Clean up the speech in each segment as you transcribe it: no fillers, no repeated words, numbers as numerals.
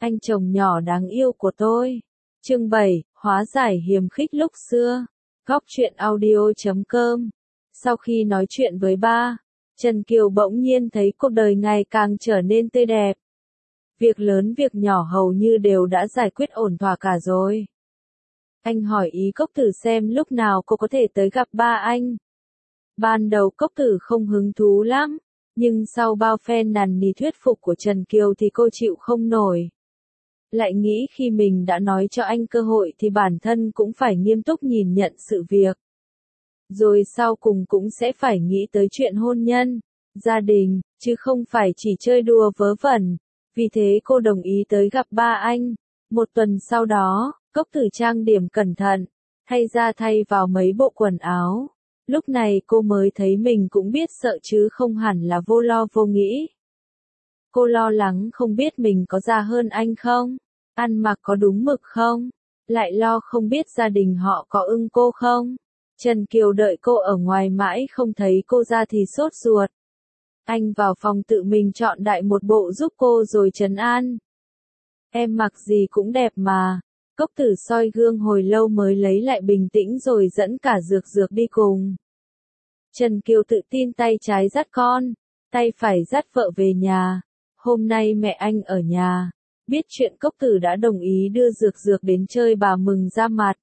anh chồng nhỏ đáng yêu của tôi. Chương 7, hóa giải hiềm khích lúc xưa. Góc truyện audio.com. Sau khi nói chuyện với ba, Trần Kiều bỗng nhiên thấy cuộc đời ngày càng trở nên tươi đẹp. Việc lớn việc nhỏ hầu như đều đã giải quyết ổn thỏa cả rồi. Anh hỏi ý Cốc Tử xem lúc nào cô có thể tới gặp ba anh. Ban đầu Cốc Tử không hứng thú lắm, nhưng sau bao phen năn nỉ thuyết phục của Trần Kiều thì cô chịu không nổi. Lại nghĩ khi mình đã nói cho anh cơ hội thì bản thân cũng phải nghiêm túc nhìn nhận sự việc. Rồi sau cùng cũng sẽ phải nghĩ tới chuyện hôn nhân, gia đình, chứ không phải chỉ chơi đùa vớ vẩn. Vì thế cô đồng ý tới gặp ba anh. Một tuần sau đó, Cốc Tử trang điểm cẩn thận, thay vào mấy bộ quần áo. Lúc này cô mới thấy mình cũng biết sợ chứ không hẳn là vô lo vô nghĩ. Cô lo lắng không biết mình có già hơn anh không, ăn mặc có đúng mực không, lại lo không biết gia đình họ có ưng cô không. Trần Kiều đợi cô ở ngoài mãi không thấy cô ra thì sốt ruột. Anh vào phòng tự mình chọn đại một bộ giúp cô rồi trấn an. Em mặc gì cũng đẹp mà. Cốc Tử soi gương hồi lâu mới lấy lại bình tĩnh rồi dẫn cả Dược Dược đi cùng. Trần Kiều tự tin tay trái dắt con, tay phải dắt vợ về nhà. Hôm nay mẹ anh ở nhà. Biết chuyện Cốc Tử đã đồng ý đưa Dược Dược đến chơi bà mừng ra mặt.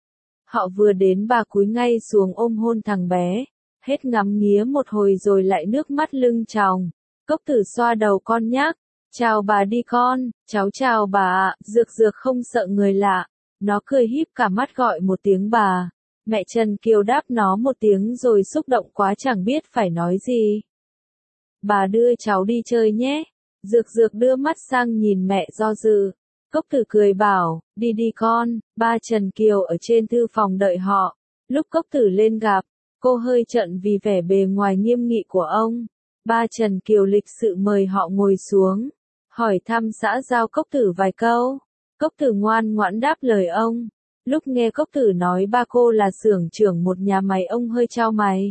Họ vừa đến bà cúi ngay xuống ôm hôn thằng bé. Hết ngắm nghía một hồi rồi lại nước mắt lưng tròng. Cốc Tử xoa đầu con nhắc. Chào bà đi con, cháu chào bà ạ. Dược Dược không sợ người lạ. Nó cười híp cả mắt gọi một tiếng bà. Mẹ Trần Kiều đáp nó một tiếng rồi xúc động quá chẳng biết phải nói gì. Bà đưa cháu đi chơi nhé. Dược Dược đưa mắt sang nhìn mẹ do dự. Cốc Tử cười bảo, đi đi con. Ba Trần Kiều ở trên thư phòng đợi họ. Lúc Cốc Tử lên gặp, cô hơi trợn vì vẻ bề ngoài nghiêm nghị của ông. Ba Trần Kiều lịch sự mời họ ngồi xuống, hỏi thăm xã giao Cốc Tử vài câu. Cốc Tử ngoan ngoãn đáp lời ông. Lúc nghe Cốc Tử nói ba cô là xưởng trưởng một nhà máy ông hơi chau mày.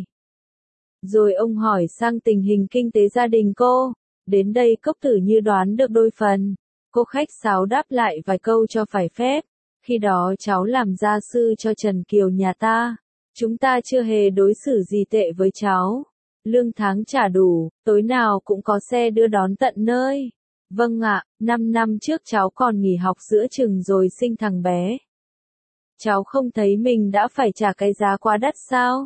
Rồi ông hỏi sang tình hình kinh tế gia đình cô. Đến đây Cốc Tử như đoán được đôi phần. Cô khách sáo đáp lại vài câu cho phải phép. Khi đó cháu làm gia sư cho Trần Kiều nhà ta. Chúng ta chưa hề đối xử gì tệ với cháu. Lương tháng trả đủ, tối nào cũng có xe đưa đón tận nơi. Vâng ạ, 5 năm trước cháu còn nghỉ học giữa chừng rồi sinh thằng bé. Cháu không thấy mình đã phải trả cái giá quá đắt sao?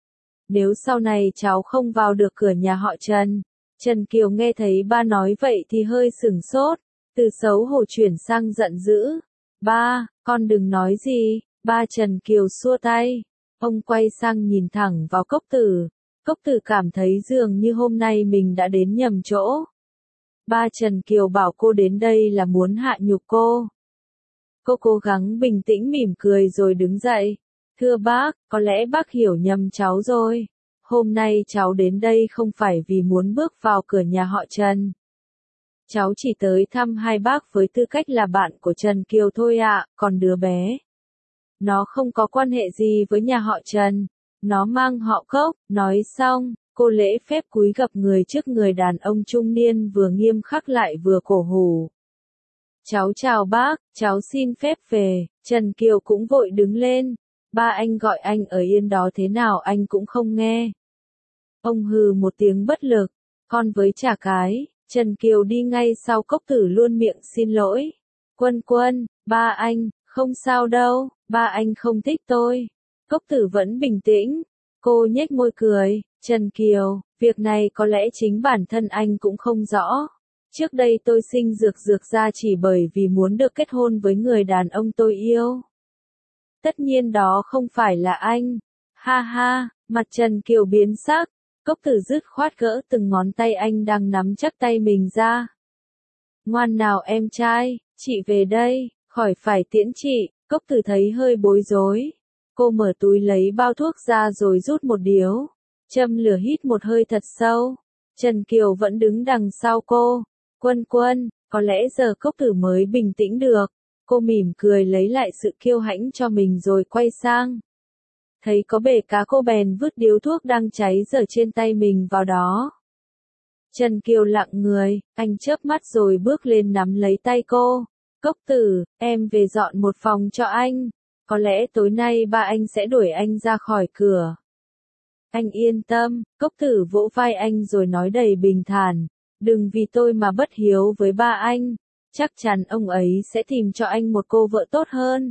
Nếu sau này cháu không vào được cửa nhà họ Trần. Trần Kiều nghe thấy ba nói vậy thì hơi sửng sốt, từ xấu hổ chuyển sang giận dữ. Ba, con đừng nói gì. Ba Trần Kiều xua tay. Ông quay sang nhìn thẳng vào Cốc Tử. Cốc Tử cảm thấy dường như hôm nay mình đã đến nhầm chỗ. Ba Trần Kiều bảo cô đến đây là muốn hạ nhục cô. Cô cố gắng bình tĩnh mỉm cười rồi đứng dậy. Thưa bác, có lẽ bác hiểu nhầm cháu rồi. Hôm nay cháu đến đây không phải vì muốn bước vào cửa nhà họ Trần. Cháu chỉ tới thăm hai bác với tư cách là bạn của Trần Kiều thôi ạ, còn đứa bé. Nó không có quan hệ gì với nhà họ Trần. Nó mang họ Cốc. Nói xong, cô lễ phép cúi gập người trước người đàn ông trung niên vừa nghiêm khắc lại vừa cổ hủ. Cháu chào bác, cháu xin phép về. Trần Kiều cũng vội đứng lên. Ba anh gọi anh ở yên đó thế nào anh cũng không nghe. Ông hừ một tiếng bất lực. Con với chả cái. Trần Kiều đi ngay sau Cốc Tử luôn miệng xin lỗi. Quân Quân, ba anh, không sao đâu, ba anh không thích tôi. Cốc Tử vẫn bình tĩnh. Cô nhếch môi cười. Trần Kiều, việc này có lẽ chính bản thân anh cũng không rõ. Trước đây tôi sinh Dược Dược ra chỉ bởi vì muốn được kết hôn với người đàn ông tôi yêu. Tất nhiên đó không phải là anh. Ha ha, mặt Trần Kiều biến sắc. Cốc Tử dứt khoát gỡ từng ngón tay anh đang nắm chắc tay mình ra. Ngoan nào em trai, chị về đây, khỏi phải tiễn chị. Cốc Tử thấy hơi bối rối. Cô mở túi lấy bao thuốc ra rồi rút một điếu. Châm lửa hít một hơi thật sâu. Trần Kiều vẫn đứng đằng sau cô. Quân Quân, có lẽ giờ Cốc Tử mới bình tĩnh được. Cô mỉm cười lấy lại sự kiêu hãnh cho mình rồi quay sang. Thấy có bể cá cô bèn vứt điếu thuốc đang cháy dở trên tay mình vào đó. Trần Kiều lặng người, anh chớp mắt rồi bước lên nắm lấy tay cô. Cốc Tử, em về dọn một phòng cho anh. Có lẽ tối nay ba anh sẽ đuổi anh ra khỏi cửa. Anh yên tâm, Cốc Tử vỗ vai anh rồi nói đầy bình thản. Đừng vì tôi mà bất hiếu với ba anh. Chắc chắn ông ấy sẽ tìm cho anh một cô vợ tốt hơn.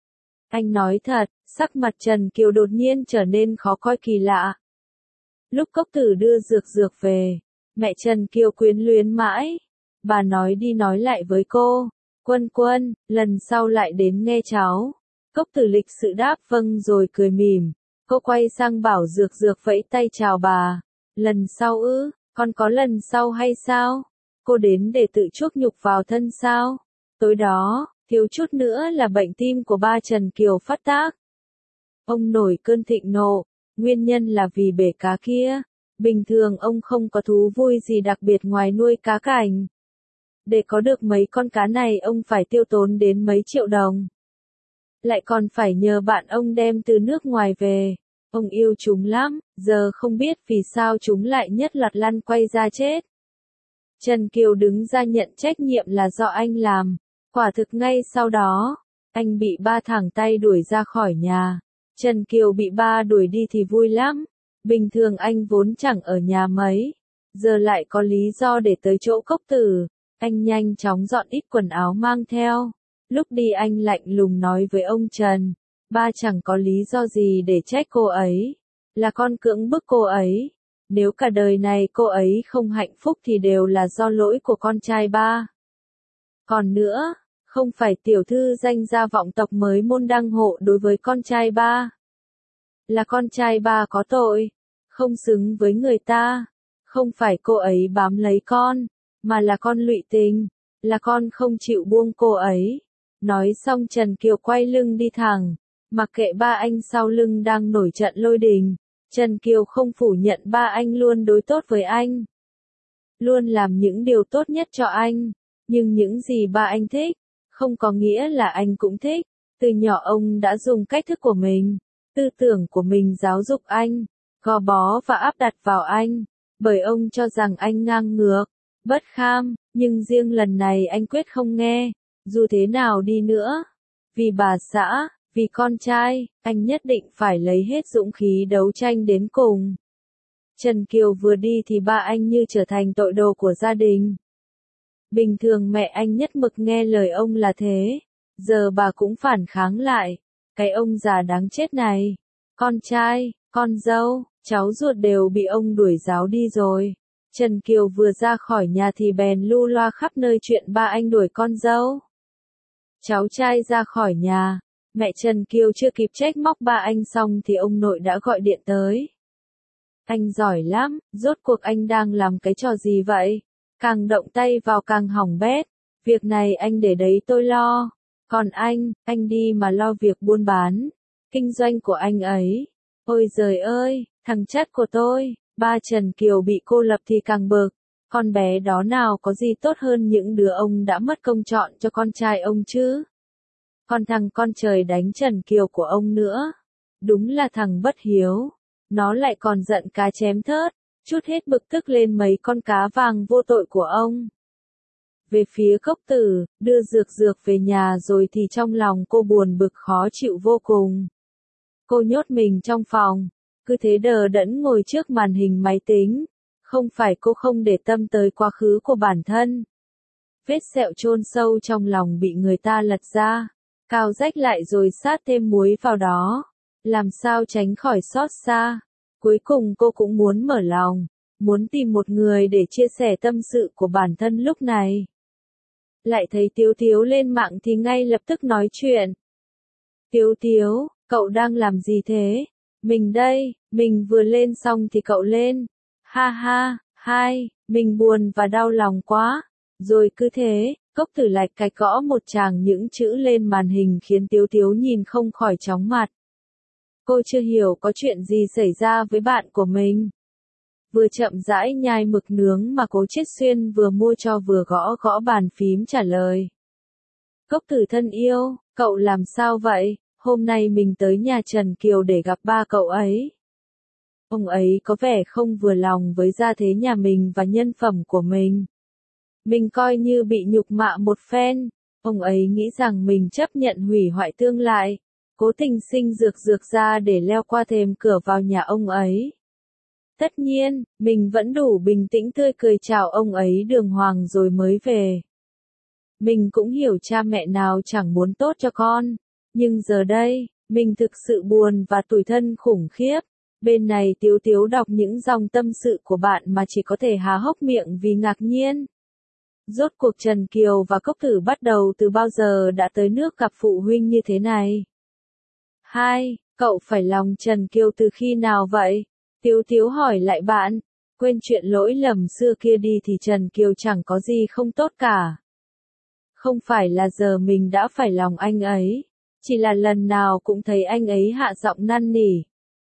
Anh nói thật, sắc mặt Trần Kiều đột nhiên trở nên khó coi kỳ lạ. Lúc Cốc Tử đưa Dược về, mẹ Trần Kiều quyến luyến mãi. Bà nói đi nói lại với cô, Quân, lần sau lại đến nghe cháu. Cốc Tử lịch sự đáp vâng rồi cười mỉm. Cô quay sang bảo Dược vẫy tay chào bà. Lần sau ư, con có lần sau hay sao? Cô đến để tự chuốc nhục vào thân sao? Tối đó, thiếu chút nữa là bệnh tim của ba Trần Kiều phát tác. Ông nổi cơn thịnh nộ, nguyên nhân là vì bể cá kia. Bình thường ông không có thú vui gì đặc biệt ngoài nuôi cá cảnh. Để có được mấy con cá này ông phải tiêu tốn đến mấy triệu đồng. Lại còn phải nhờ bạn ông đem từ nước ngoài về. Ông yêu chúng lắm, giờ không biết vì sao chúng lại nhất loạt lăn quay ra chết. Trần Kiều đứng ra nhận trách nhiệm là do anh làm. Quả thực ngay sau đó, anh bị ba thẳng tay đuổi ra khỏi nhà. Trần Kiều bị ba đuổi đi thì vui lắm. Bình thường anh vốn chẳng ở nhà mấy. Giờ lại có lý do để tới chỗ Cốc Tử. Anh nhanh chóng dọn ít quần áo mang theo. Lúc đi anh lạnh lùng nói với ông Trần. Ba chẳng có lý do gì để trách cô ấy. Là con cưỡng bức cô ấy. Nếu cả đời này cô ấy không hạnh phúc thì đều là do lỗi của con trai ba. Còn nữa, không phải tiểu thư danh gia vọng tộc mới môn đăng hộ đối với con trai ba. Là con trai ba có tội, không xứng với người ta. Không phải cô ấy bám lấy con, mà là con lụy tình, là con không chịu buông cô ấy. Nói xong Trần Kiều quay lưng đi thẳng, mặc kệ ba anh sau lưng đang nổi trận lôi đình. Trần Kiều không phủ nhận ba anh luôn đối tốt với anh. Luôn làm những điều tốt nhất cho anh. Nhưng những gì ba anh thích, không có nghĩa là anh cũng thích. Từ nhỏ ông đã dùng cách thức của mình, tư tưởng của mình giáo dục anh, gò bó và áp đặt vào anh. Bởi ông cho rằng anh ngang ngược, bất kham, nhưng riêng lần này anh quyết không nghe. Dù thế nào đi nữa, vì bà xã, vì con trai, anh nhất định phải lấy hết dũng khí đấu tranh đến cùng. Trần Kiều vừa đi thì ba anh như trở thành tội đồ của gia đình. Bình thường mẹ anh nhất mực nghe lời ông là thế, giờ bà cũng phản kháng lại. Cái ông già đáng chết này, con trai, con dâu, cháu ruột đều bị ông đuổi giáo đi rồi. Trần Kiều vừa ra khỏi nhà thì bèn lu loa khắp nơi chuyện ba anh đuổi con dâu. Cháu trai ra khỏi nhà, mẹ Trần Kiều chưa kịp trách móc ba anh xong thì ông nội đã gọi điện tới. Anh giỏi lắm, rốt cuộc anh đang làm cái trò gì vậy? Càng động tay vào càng hỏng bét. Việc này anh để đấy tôi lo. Còn anh đi mà lo việc buôn bán, kinh doanh của anh ấy. Ôi giời ơi, thằng chắt của tôi. Ba Trần Kiều bị cô lập thì càng bực. Con bé đó nào có gì tốt hơn những đứa ông đã mất công chọn cho con trai ông chứ. Còn thằng con trời đánh Trần Kiều của ông nữa. Đúng là thằng bất hiếu. Nó lại còn giận cá chém thớt, chút hết bực tức lên mấy con cá vàng vô tội của ông. Về phía Cốc Tử, đưa Dược về nhà rồi thì trong lòng cô buồn bực khó chịu vô cùng. Cô nhốt mình trong phòng, cứ thế đờ đẫn ngồi trước màn hình máy tính. Không phải cô không để tâm tới quá khứ của bản thân. Vết sẹo chôn sâu trong lòng bị người ta lật ra, cào rách lại rồi sát thêm muối vào đó. Làm sao tránh khỏi xót xa. Cuối cùng cô cũng muốn mở lòng, muốn tìm một người để chia sẻ tâm sự của bản thân lúc này. Lại thấy Tiếu lên mạng thì ngay lập tức nói chuyện. Tiếu, cậu đang làm gì thế? Mình đây, mình vừa lên xong thì cậu lên. Ha ha, mình buồn và đau lòng quá. Rồi cứ thế, Cốc Tử lạch cạch gõ một tràng những chữ lên màn hình khiến Tiếu nhìn không khỏi chóng mặt. Cô chưa hiểu có chuyện gì xảy ra với bạn của mình. Vừa chậm rãi nhai mực nướng mà Cố Chiết Xuyên vừa mua cho vừa gõ bàn phím trả lời. Cốc Tử thân yêu, cậu làm sao vậy? Hôm nay mình tới nhà Trần Kiều để gặp ba cậu ấy. Ông ấy có vẻ không vừa lòng với gia thế nhà mình và nhân phẩm của mình. Mình coi như bị nhục mạ một phen. Ông ấy nghĩ rằng mình chấp nhận hủy hoại tương lai, cố tình sinh dược dược ra để leo qua thềm cửa vào nhà ông ấy. Tất nhiên, mình vẫn đủ bình tĩnh tươi cười chào ông ấy đường hoàng rồi mới về. Mình cũng hiểu cha mẹ nào chẳng muốn tốt cho con, nhưng giờ đây, mình thực sự buồn và tủi thân khủng khiếp. Bên này Tiếu Tiếu đọc những dòng tâm sự của bạn mà chỉ có thể há hốc miệng vì ngạc nhiên. Rốt cuộc Trần Kiều và Cốc Tử bắt đầu từ bao giờ đã tới nước gặp phụ huynh như thế này? 2. Cậu phải lòng Trần Kiều từ khi nào vậy? Tiếu Tiếu hỏi lại bạn. Quên chuyện lỗi lầm xưa kia đi thì Trần Kiều chẳng có gì không tốt cả. Không phải là giờ mình đã phải lòng anh ấy, chỉ là lần nào cũng thấy anh ấy hạ giọng năn nỉ.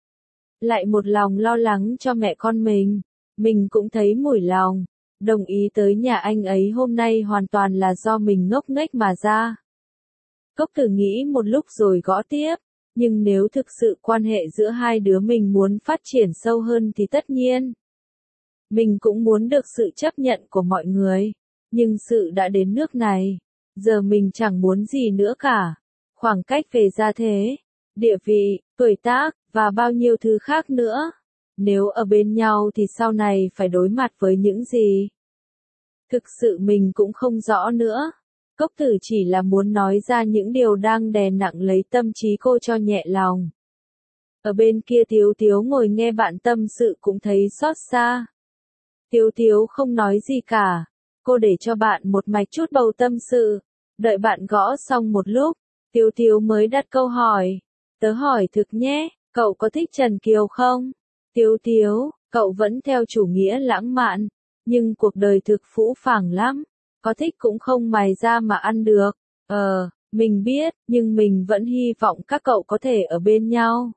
Lại một lòng lo lắng cho mẹ con mình cũng thấy mủi lòng. Đồng ý tới nhà anh ấy hôm nay hoàn toàn là do mình ngốc nghếch mà ra. Cốc Tử nghĩ một lúc rồi gõ tiếp, nhưng nếu thực sự quan hệ giữa hai đứa mình muốn phát triển sâu hơn thì tất nhiên mình cũng muốn được sự chấp nhận của mọi người, nhưng sự đã đến nước này, giờ mình chẳng muốn gì nữa cả. Khoảng cách về gia thế, địa vị, tuổi tác, và bao nhiêu thứ khác nữa. Nếu ở bên nhau thì sau này phải đối mặt với những gì? Thực sự mình cũng không rõ nữa. Cốc Tử chỉ là muốn nói ra những điều đang đè nặng lấy tâm trí cô cho nhẹ lòng. Ở bên kia Tiếu Tiếu ngồi nghe bạn tâm sự cũng thấy xót xa. Tiếu Tiếu không nói gì cả. Cô để cho bạn một mạch chút bầu tâm sự. Đợi bạn gõ xong một lúc, Tiếu Tiếu mới đặt câu hỏi. Tớ hỏi thực nhé, cậu có thích Trần Kiều không? Tiếu Tiếu, cậu vẫn theo chủ nghĩa lãng mạn, nhưng cuộc đời thực phũ phàng lắm. Có thích cũng không mài ra mà ăn được. Mình biết, nhưng mình vẫn hy vọng các cậu có thể ở bên nhau.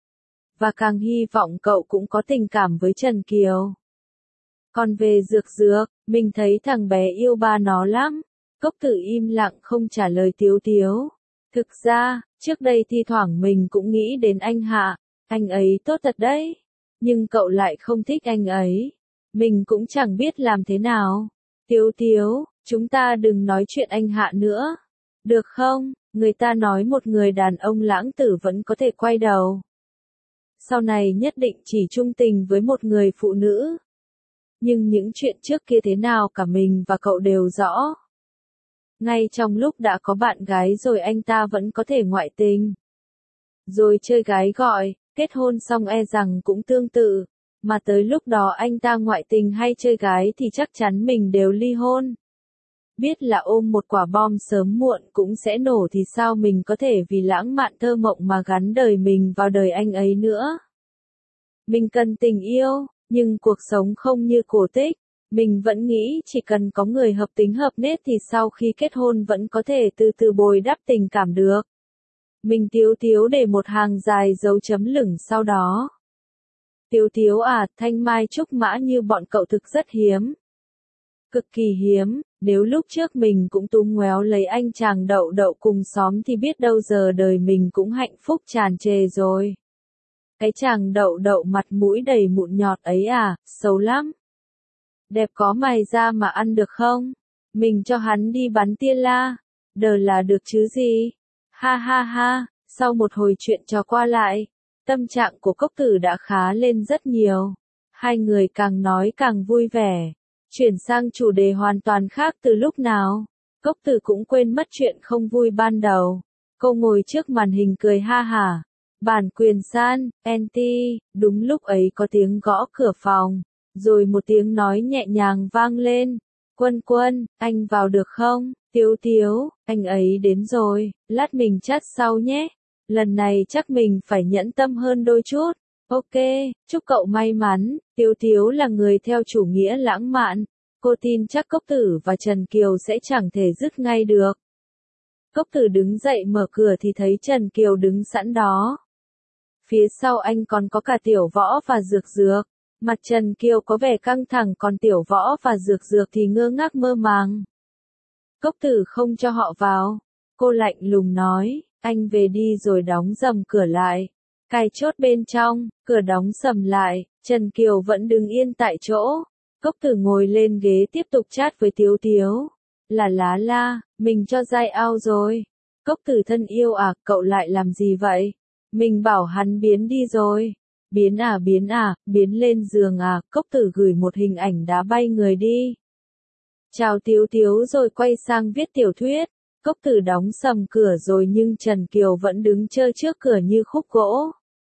Và càng hy vọng cậu cũng có tình cảm với Trần Kiều. Còn về Dược Dược, mình thấy thằng bé yêu ba nó lắm. Cốc Tử im lặng không trả lời Tiếu Tiếu. Thực ra, trước đây thi thoảng mình cũng nghĩ đến anh Hạ, anh ấy tốt thật đấy. Nhưng cậu lại không thích anh ấy. Mình cũng chẳng biết làm thế nào. Tiếu Tiếu, chúng ta đừng nói chuyện anh Hạ nữa. Được không? Người ta nói một người đàn ông lãng tử vẫn có thể quay đầu. Sau này nhất định chỉ trung tình với một người phụ nữ. Nhưng những chuyện trước kia thế nào cả mình và cậu đều rõ. Ngay trong lúc đã có bạn gái rồi anh ta vẫn có thể ngoại tình. Rồi chơi gái gọi, kết hôn xong e rằng cũng tương tự. Mà tới lúc đó anh ta ngoại tình hay chơi gái thì chắc chắn mình đều ly hôn. Biết là ôm một quả bom sớm muộn cũng sẽ nổ thì sao mình có thể vì lãng mạn thơ mộng mà gắn đời mình vào đời anh ấy nữa. Mình cần tình yêu, nhưng cuộc sống không như cổ tích. Mình vẫn nghĩ chỉ cần có người hợp tính hợp nết thì sau khi kết hôn vẫn có thể từ từ bồi đắp tình cảm được. Mình Tiếu Tiếu để một hàng dài dấu chấm lửng sau đó. Tiếu Tiếu à, thanh mai trúc mã như bọn cậu thực rất hiếm. Cực kỳ hiếm, nếu lúc trước mình cũng túm ngoéo lấy anh chàng đậu đậu cùng xóm thì biết đâu giờ đời mình cũng hạnh phúc tràn trề rồi. Cái chàng đậu đậu mặt mũi đầy mụn nhọt ấy à, xấu lắm. Đẹp có mày ra mà ăn được không? Mình cho hắn đi bắn tia la. Đờ là được chứ gì? Ha ha ha, sau một hồi chuyện trò qua lại, tâm trạng của Cốc Tử đã khá lên rất nhiều. Hai người càng nói càng vui vẻ. Chuyển sang chủ đề hoàn toàn khác từ lúc nào. Cốc Tử cũng quên mất chuyện không vui ban đầu. Cô ngồi trước màn hình cười ha hả. Bản quyền san, anti, đúng lúc ấy có tiếng gõ cửa phòng. Rồi một tiếng nói nhẹ nhàng vang lên. Quân Quân, anh vào được không? Tiếu Tiếu, anh ấy đến rồi, lát mình chat sau nhé. Lần này chắc mình phải nhẫn tâm hơn đôi chút. Ok, chúc cậu may mắn. Tiếu Tiếu là người theo chủ nghĩa lãng mạn. Cô tin chắc Cốc Tử và Trần Kiều sẽ chẳng thể dứt ngay được. Cốc Tử đứng dậy mở cửa thì thấy Trần Kiều đứng sẵn đó. Phía sau anh còn có cả Tiểu Võ và Dược Dược. Mặt Trần Kiều có vẻ căng thẳng còn Tiểu Võ và Dược Dược thì ngơ ngác mơ màng. Cốc Tử không cho họ vào. Cô lạnh lùng nói, anh về đi rồi đóng rầm cửa lại. Cài chốt bên trong, cửa đóng sầm lại, Trần Kiều vẫn đứng yên tại chỗ. Cốc Tử ngồi lên ghế tiếp tục chat với Tiếu Tiếu. Là lá la, mình cho dai ao rồi. Cốc Tử thân yêu à, cậu lại làm gì vậy? Mình bảo hắn biến đi rồi. Biến lên giường à, Cốc Tử gửi một hình ảnh đá bay người đi. Chào Tiếu Tiếu rồi quay sang viết tiểu thuyết. Cốc Tử đóng sầm cửa rồi nhưng Trần Kiều vẫn đứng chơi trước cửa như khúc gỗ.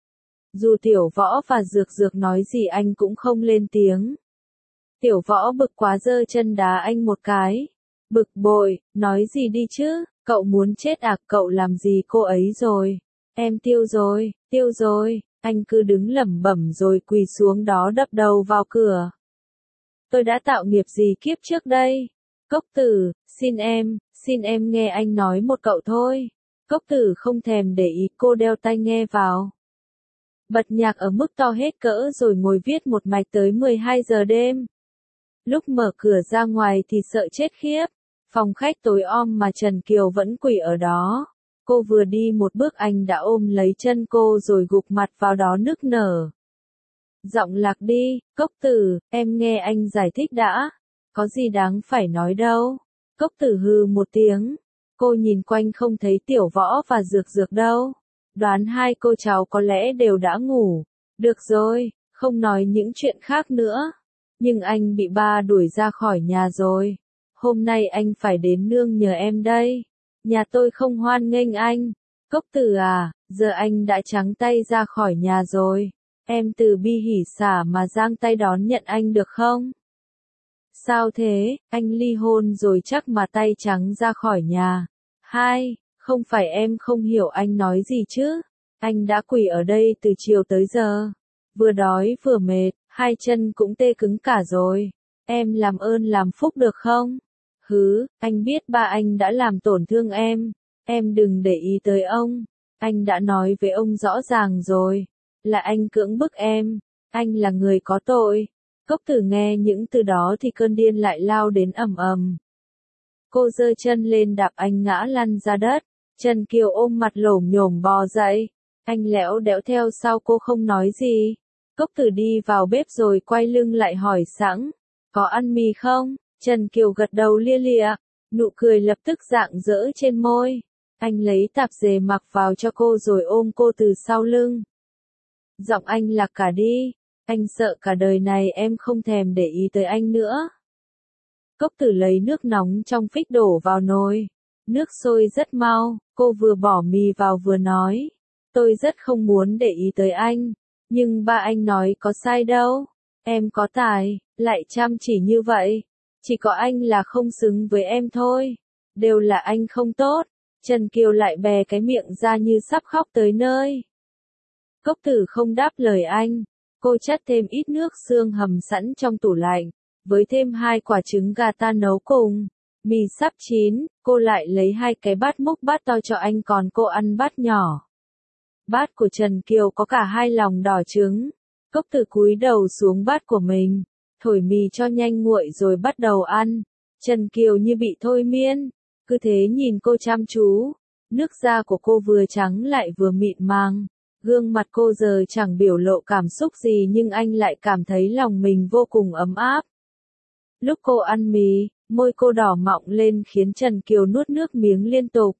Dù Tiểu Võ và Dược Dược nói gì anh cũng không lên tiếng. Tiểu Võ bực quá giơ chân đá anh một cái. Bực bội, nói gì đi chứ, cậu muốn chết à, cậu làm gì cô ấy rồi? Em tiêu rồi, anh cứ đứng lẩm bẩm rồi quỳ xuống đó đập đầu vào cửa. Tôi đã tạo nghiệp gì kiếp trước đây? Cốc Tử, xin em nghe anh nói một cậu thôi. Cốc Tử không thèm để ý, cô đeo tai nghe vào. Bật nhạc ở mức to hết cỡ rồi ngồi viết một mạch tới 12 giờ đêm. Lúc mở cửa ra ngoài thì sợ chết khiếp. Phòng khách tối om mà Trần Kiều vẫn quỳ ở đó. Cô vừa đi một bước anh đã ôm lấy chân cô rồi gục mặt vào đó nức nở. Giọng lạc đi, Cốc Tử, em nghe anh giải thích đã. Có gì đáng phải nói đâu. Cốc Tử hừ một tiếng. Cô nhìn quanh không thấy Tiểu Võ và Dược Dược đâu. Đoán hai cô cháu có lẽ đều đã ngủ. Được rồi, không nói những chuyện khác nữa. Nhưng anh bị ba đuổi ra khỏi nhà rồi. Hôm nay anh phải đến nương nhờ em đây. Nhà tôi không hoan nghênh anh. Cốc Tử à, giờ anh đã trắng tay ra khỏi nhà rồi. Em từ bi hỉ xả mà giang tay đón nhận anh được không? Sao thế, anh ly hôn rồi chắc mà tay trắng ra khỏi nhà. Hai, không phải em không hiểu anh nói gì chứ. Anh đã quỳ ở đây từ chiều tới giờ. Vừa đói vừa mệt, hai chân cũng tê cứng cả rồi. Em làm ơn làm phúc được không? Hứ, anh biết ba anh đã làm tổn thương em. Em đừng để ý tới ông. Anh đã nói với ông rõ ràng rồi. Là anh cưỡng bức em. Anh là người có tội. Cốc Tử nghe những từ đó thì cơn điên lại lao đến ầm ầm. Cô giơ chân lên đạp anh ngã lăn ra đất. Trần Kiều ôm mặt lổm nhổm bò dậy. Anh lẽo đẽo theo sau cô không nói gì. Cốc Tử đi vào bếp rồi quay lưng lại hỏi sẵn. Có ăn mì không? Trần Kiều gật đầu lia lịa. Nụ cười lập tức rạng rỡ trên môi. Anh lấy tạp dề mặc vào cho cô rồi ôm cô từ sau lưng. Giọng anh lạc cả đi. Anh sợ cả đời này em không thèm để ý tới anh nữa. Cốc Tử lấy nước nóng trong phích đổ vào nồi. Nước sôi rất mau, cô vừa bỏ mì vào vừa nói. Tôi rất không muốn để ý tới anh. Nhưng ba anh nói có sai đâu. Em có tài, lại chăm chỉ như vậy. Chỉ có anh là không xứng với em thôi. Đều là anh không tốt. Trần Kiều lại bè cái miệng ra như sắp khóc tới nơi. Cốc Tử không đáp lời anh. Cô chắt thêm ít nước xương hầm sẵn trong tủ lạnh. Với thêm 2 quả trứng gà ta nấu cùng. Mì sắp chín, cô lại lấy 2 cái bát múc bát to cho anh còn cô ăn bát nhỏ. Bát của Trần Kiều có cả 2 lòng đỏ trứng. Cốc Tử cúi đầu xuống bát của mình. Thổi mì cho nhanh nguội rồi bắt đầu ăn. Trần Kiều như bị thôi miên. Cứ thế nhìn cô chăm chú. Nước da của cô vừa trắng lại vừa mịn màng. Gương mặt cô giờ chẳng biểu lộ cảm xúc gì nhưng anh lại cảm thấy lòng mình vô cùng ấm áp. Lúc cô ăn mì, môi cô đỏ mọng lên khiến Trần Kiều nuốt nước miếng liên tục.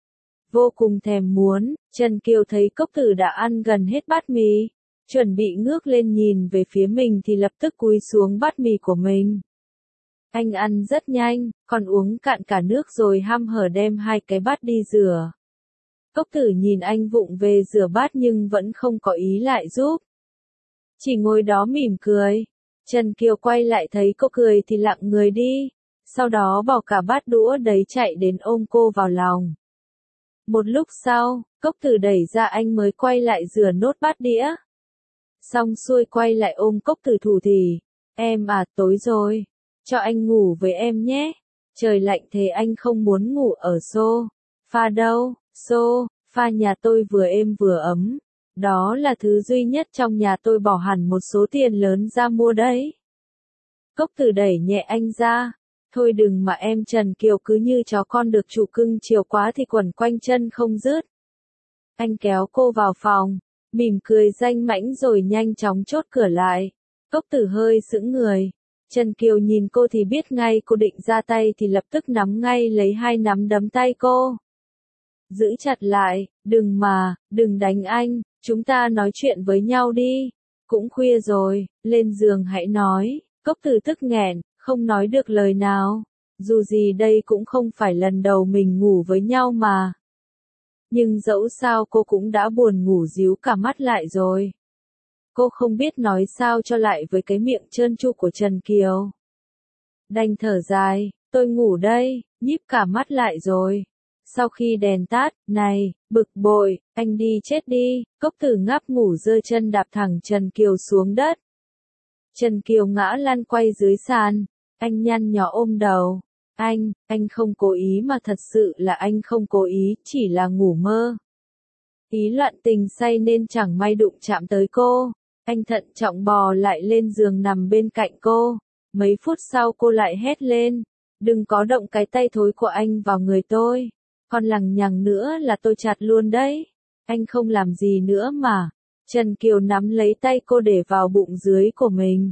Vô cùng thèm muốn, Trần Kiều thấy Cốc Tử đã ăn gần hết bát mì. Chuẩn bị ngước lên nhìn về phía mình thì lập tức cúi xuống bát mì của mình. Anh ăn rất nhanh, còn uống cạn cả nước rồi hăm hở đem 2 cái bát đi rửa. Cốc Tử nhìn anh vụng về rửa bát nhưng vẫn không có ý lại giúp. Chỉ ngồi đó mỉm cười. Trần Kiều quay lại thấy cô cười thì lặng người đi. Sau đó bỏ cả bát đũa đấy chạy đến ôm cô vào lòng. Một lúc sau, Cốc Tử đẩy ra anh mới quay lại rửa nốt bát đĩa. Xong xuôi quay lại ôm Cốc Tử thủ thỉ. Em à, tối rồi. Cho anh ngủ với em nhé. Trời lạnh thế anh không muốn ngủ ở sofa đâu. Sofa nhà tôi vừa êm vừa ấm. Đó là thứ duy nhất trong nhà tôi bỏ hẳn một số tiền lớn ra mua đấy. Cốc Tử đẩy nhẹ anh ra. Thôi đừng mà em. Trần Kiều cứ như chó con được chủ cưng chiều quá thì quẩn quanh chân không dứt. Anh kéo cô vào phòng, mỉm cười danh mãnh rồi nhanh chóng chốt cửa lại. Cốc Tử hơi sững người. Trần Kiều nhìn cô thì biết ngay cô định ra tay thì lập tức nắm ngay lấy hai nắm đấm tay cô. Giữ chặt lại, đừng đánh anh, chúng ta nói chuyện với nhau đi. Cũng khuya rồi, lên giường hãy nói. Cốc Tử tức nghẹn, không nói được lời nào. Dù gì đây cũng không phải lần đầu mình ngủ với nhau mà. Nhưng dẫu sao cô cũng đã buồn ngủ díu cả mắt lại rồi. Cô không biết nói sao cho lại với cái miệng trơn tru của Trần Kiều. Đành thở dài, tôi ngủ đây, nhíp cả mắt lại rồi. Sau khi đèn tắt, này, bực bội, anh đi chết đi, Cốc Tử ngáp ngủ giơ chân đạp thẳng Trần Kiều xuống đất. Trần Kiều ngã lăn quay dưới sàn, anh nhăn nhó ôm đầu. Anh không cố ý mà thật sự là anh không cố ý, chỉ là ngủ mơ. Ý loạn tình say nên chẳng may đụng chạm tới cô. Anh thận trọng bò lại lên giường nằm bên cạnh cô. Mấy phút sau cô lại hét lên. Đừng có động cái tay thối của anh vào người tôi. Còn lằng nhằng nữa là tôi chặt luôn đấy. Anh không làm gì nữa mà. Trần Kiều nắm lấy tay cô để vào bụng dưới của mình.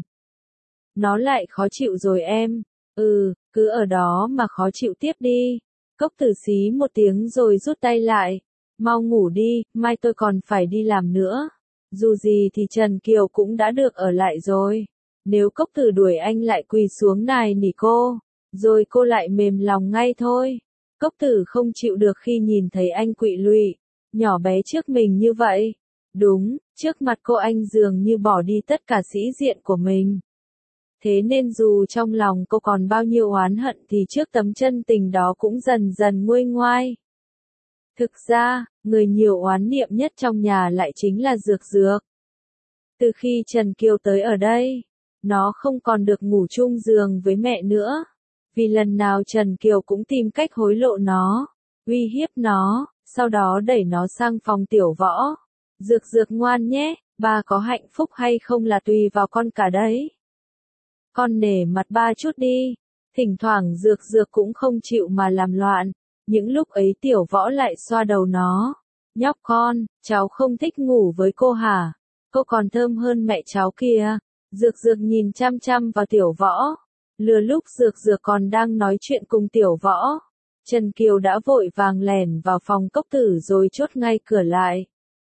Nó lại khó chịu rồi em. Cứ ở đó mà khó chịu tiếp đi. Cốc Tử xí một tiếng rồi rút tay lại. Mau ngủ đi, mai tôi còn phải đi làm nữa. Dù gì thì Trần Kiều cũng đã được ở lại rồi. Nếu Cốc Tử đuổi anh lại quỳ xuống nài nỉ cô, rồi cô lại mềm lòng ngay thôi. Cốc Tử không chịu được khi nhìn thấy anh quỵ lụy, nhỏ bé trước mình như vậy. Đúng, trước mặt cô anh dường như bỏ đi tất cả sĩ diện của mình. Thế nên dù trong lòng cô còn bao nhiêu oán hận thì trước tấm chân tình đó cũng dần dần nguôi ngoai. Thực ra, người nhiều oán niệm nhất trong nhà lại chính là Dược Dược. Từ khi Trần Kiều tới ở đây, nó không còn được ngủ chung giường với mẹ nữa. Vì lần nào Trần Kiều cũng tìm cách hối lộ nó, uy hiếp nó, sau đó đẩy nó sang phòng Tiểu Võ. Dược Dược ngoan nhé, ba có hạnh phúc hay không là tùy vào con cả đấy. Con nể mặt ba chút đi. Thỉnh thoảng Dược Dược cũng không chịu mà làm loạn. Những lúc ấy Tiểu Võ lại xoa đầu nó. Nhóc con, cháu không thích ngủ với cô hả? Cô còn thơm hơn mẹ cháu kìa. Dược Dược nhìn chăm chăm vào Tiểu Võ. Lừa lúc Dược Dược còn đang nói chuyện cùng Tiểu Võ, Trần Kiều đã vội vàng lẻn vào phòng Cốc Tử rồi chốt ngay cửa lại.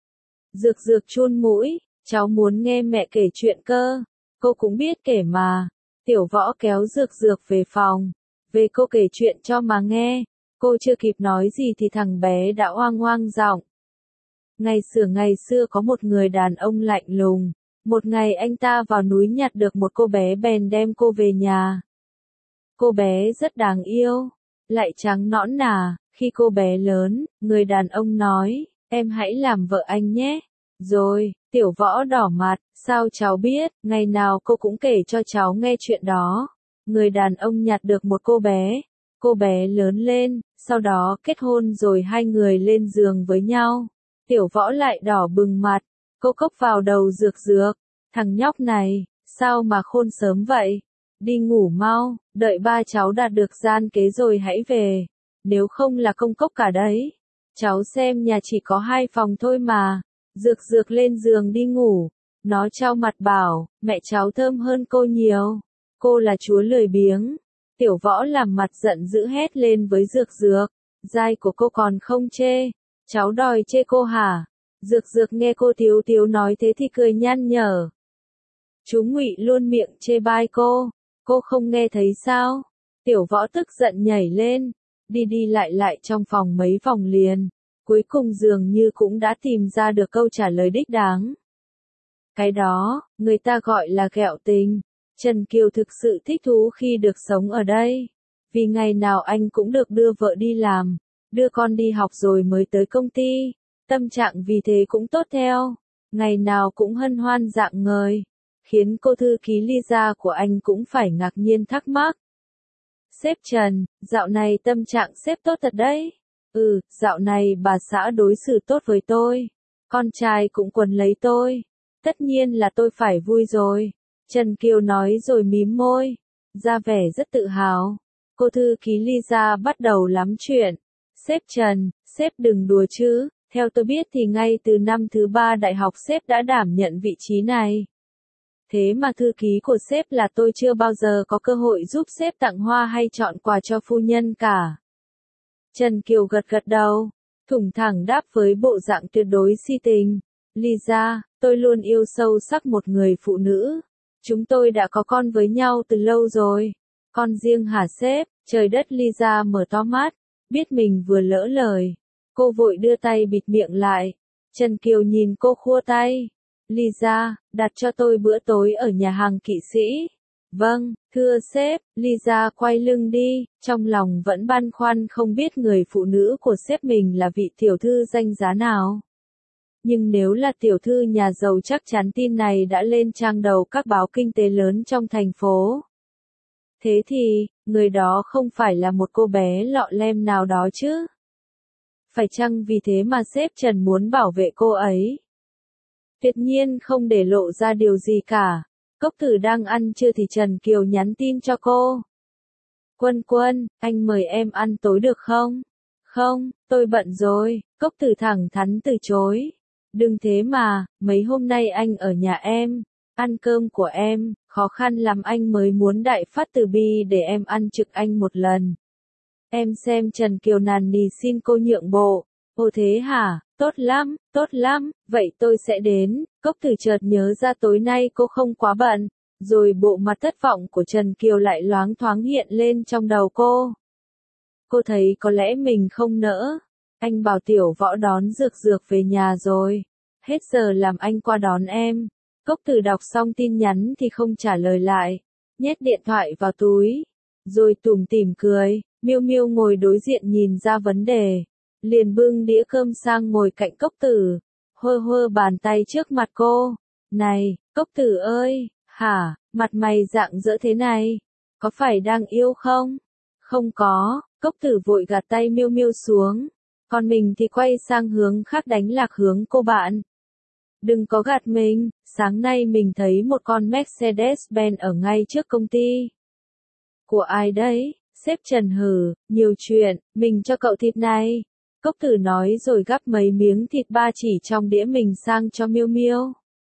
Dược Dược chun mũi, cháu muốn nghe mẹ kể chuyện cơ. Cô cũng biết kể mà. Tiểu Võ kéo Dược Dược về phòng. Về cô kể chuyện cho mà nghe. Cô chưa kịp nói gì thì thằng bé đã oang oang giọng. Ngày xưa có một người đàn ông lạnh lùng. Một ngày anh ta vào núi nhặt được một cô bé bèn đem cô về nhà. Cô bé rất đáng yêu, lại trắng nõn nà. Khi cô bé lớn, người đàn ông nói, em hãy làm vợ anh nhé. Rồi, Tiểu Võ đỏ mặt, sao cháu biết, ngày nào cô cũng kể cho cháu nghe chuyện đó. Người đàn ông nhặt được một cô bé lớn lên, sau đó kết hôn rồi hai người lên giường với nhau. Tiểu Võ lại đỏ bừng mặt, cô cốc vào đầu Dược Dược. Thằng nhóc này, sao mà khôn sớm vậy? Đi ngủ mau, đợi ba cháu đạt được gian kế rồi hãy về. Nếu không là công cốc cả đấy. Cháu xem nhà chỉ có 2 phòng thôi mà. Dược Dược lên giường đi ngủ. Nó trao mặt bảo, mẹ cháu thơm hơn cô nhiều. Cô là chúa lười biếng. Tiểu Võ làm mặt giận dữ hét lên với Dược Dược. Giai của cô còn không chê. Cháu đòi chê cô hả? Dược Dược nghe cô Tiếu Tiếu nói thế thì cười nhăn nhở. Chú Ngụy luôn miệng chê bai cô không nghe thấy sao? Tiểu Võ tức giận nhảy lên, đi đi lại lại trong phòng mấy vòng liền, cuối cùng dường như cũng đã tìm ra được câu trả lời đích đáng. Cái đó, người ta gọi là ghẹo tình. Trần Kiều thực sự thích thú khi được sống ở đây, vì ngày nào anh cũng được đưa vợ đi làm, đưa con đi học rồi mới tới công ty, tâm trạng vì thế cũng tốt theo, ngày nào cũng hân hoan rạng ngời. Khiến cô thư ký Lisa của anh cũng phải ngạc nhiên thắc mắc. Sếp Trần, dạo này tâm trạng sếp tốt thật đấy. Dạo này bà xã đối xử tốt với tôi. Con trai cũng quấn lấy tôi. Tất nhiên là tôi phải vui rồi. Trần Kiều nói rồi mím môi. Ra vẻ rất tự hào. Cô thư ký Lisa bắt đầu lắm chuyện. Sếp Trần, sếp đừng đùa chứ. Theo tôi biết thì ngay từ năm thứ 3 đại học sếp đã đảm nhận vị trí này. Thế mà thư ký của sếp là tôi chưa bao giờ có cơ hội giúp sếp tặng hoa hay chọn quà cho phu nhân cả. Trần Kiều gật gật đầu, thủng thẳng đáp với bộ dạng tuyệt đối si tình. Lisa, tôi luôn yêu sâu sắc một người phụ nữ. Chúng tôi đã có con với nhau từ lâu rồi. Con riêng hả sếp? Trời đất, Lisa mở to mắt, biết mình vừa lỡ lời. Cô vội đưa tay bịt miệng lại. Trần Kiều nhìn cô khua tay. Lisa, đặt cho tôi bữa tối ở nhà hàng kỵ sĩ. Vâng, thưa sếp. Lisa quay lưng đi, trong lòng vẫn băn khoăn không biết người phụ nữ của sếp mình là vị tiểu thư danh giá nào. Nhưng nếu là tiểu thư nhà giàu chắc chắn tin này đã lên trang đầu các báo kinh tế lớn trong thành phố. Thế thì, người đó không phải là một cô bé lọ lem nào đó chứ? Phải chăng vì thế mà sếp Trần muốn bảo vệ cô ấy? Tuyệt nhiên không để lộ ra điều gì cả. Cốc Tử đang ăn trưa thì Trần Kiều nhắn tin cho cô. Quân Quân, anh mời em ăn tối được không? Không, tôi bận rồi. Cốc Tử thẳng thắn từ chối. Đừng thế mà, mấy hôm nay anh ở nhà em, ăn cơm của em, khó khăn lắm anh mới muốn đại phát từ bi để em ăn trực anh một lần. Em xem Trần Kiều nàn nỉ xin cô nhượng bộ. Ồ thế hả, tốt lắm, vậy tôi sẽ đến. Cốc Tử chợt nhớ ra tối nay cô không quá bận, rồi bộ mặt thất vọng của Trần Kiều lại loáng thoáng hiện lên trong đầu cô. Cô thấy có lẽ mình không nỡ. Anh bảo Tiểu Võ đón Dược Dược về nhà rồi. Hết giờ làm anh qua đón em. Cốc Tử đọc xong tin nhắn thì không trả lời lại. Nhét điện thoại vào túi. Rồi tủm tỉm cười. Miêu Miêu ngồi đối diện nhìn ra vấn đề. Liền bưng đĩa cơm sang ngồi cạnh Cốc Tử. Hơ hơ bàn tay trước mặt cô. Này, Cốc Tử ơi, hả, mặt mày rạng rỡ thế này. Có phải đang yêu không? Không có. Cốc Tử vội gạt tay Miêu Miêu xuống. Còn mình thì quay sang hướng khác đánh lạc hướng cô bạn. Đừng có gạt mình, sáng nay mình thấy một con Mercedes-Benz ở ngay trước công ty. Của ai đấy? Sếp Trần hử, nhiều chuyện, mình cho cậu thịt này. Cốc Tử nói rồi gắp mấy miếng thịt ba chỉ trong đĩa mình sang cho Miêu Miêu.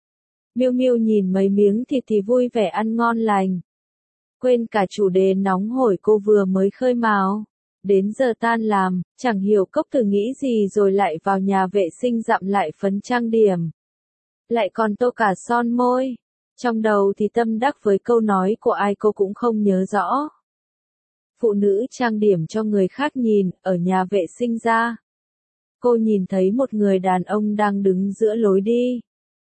Miêu Miêu nhìn mấy miếng thịt thì vui vẻ ăn ngon lành. Quên cả chủ đề nóng hổi cô vừa mới khơi mào. Đến giờ tan làm, chẳng hiểu Cốc Tử nghĩ gì rồi lại vào nhà vệ sinh dặm lại phấn trang điểm. Lại còn tô cả son môi. Trong đầu thì tâm đắc với câu nói của ai cô cũng không nhớ rõ. Phụ nữ trang điểm cho người khác nhìn, ở nhà vệ sinh ra. Cô nhìn thấy một người đàn ông đang đứng giữa lối đi.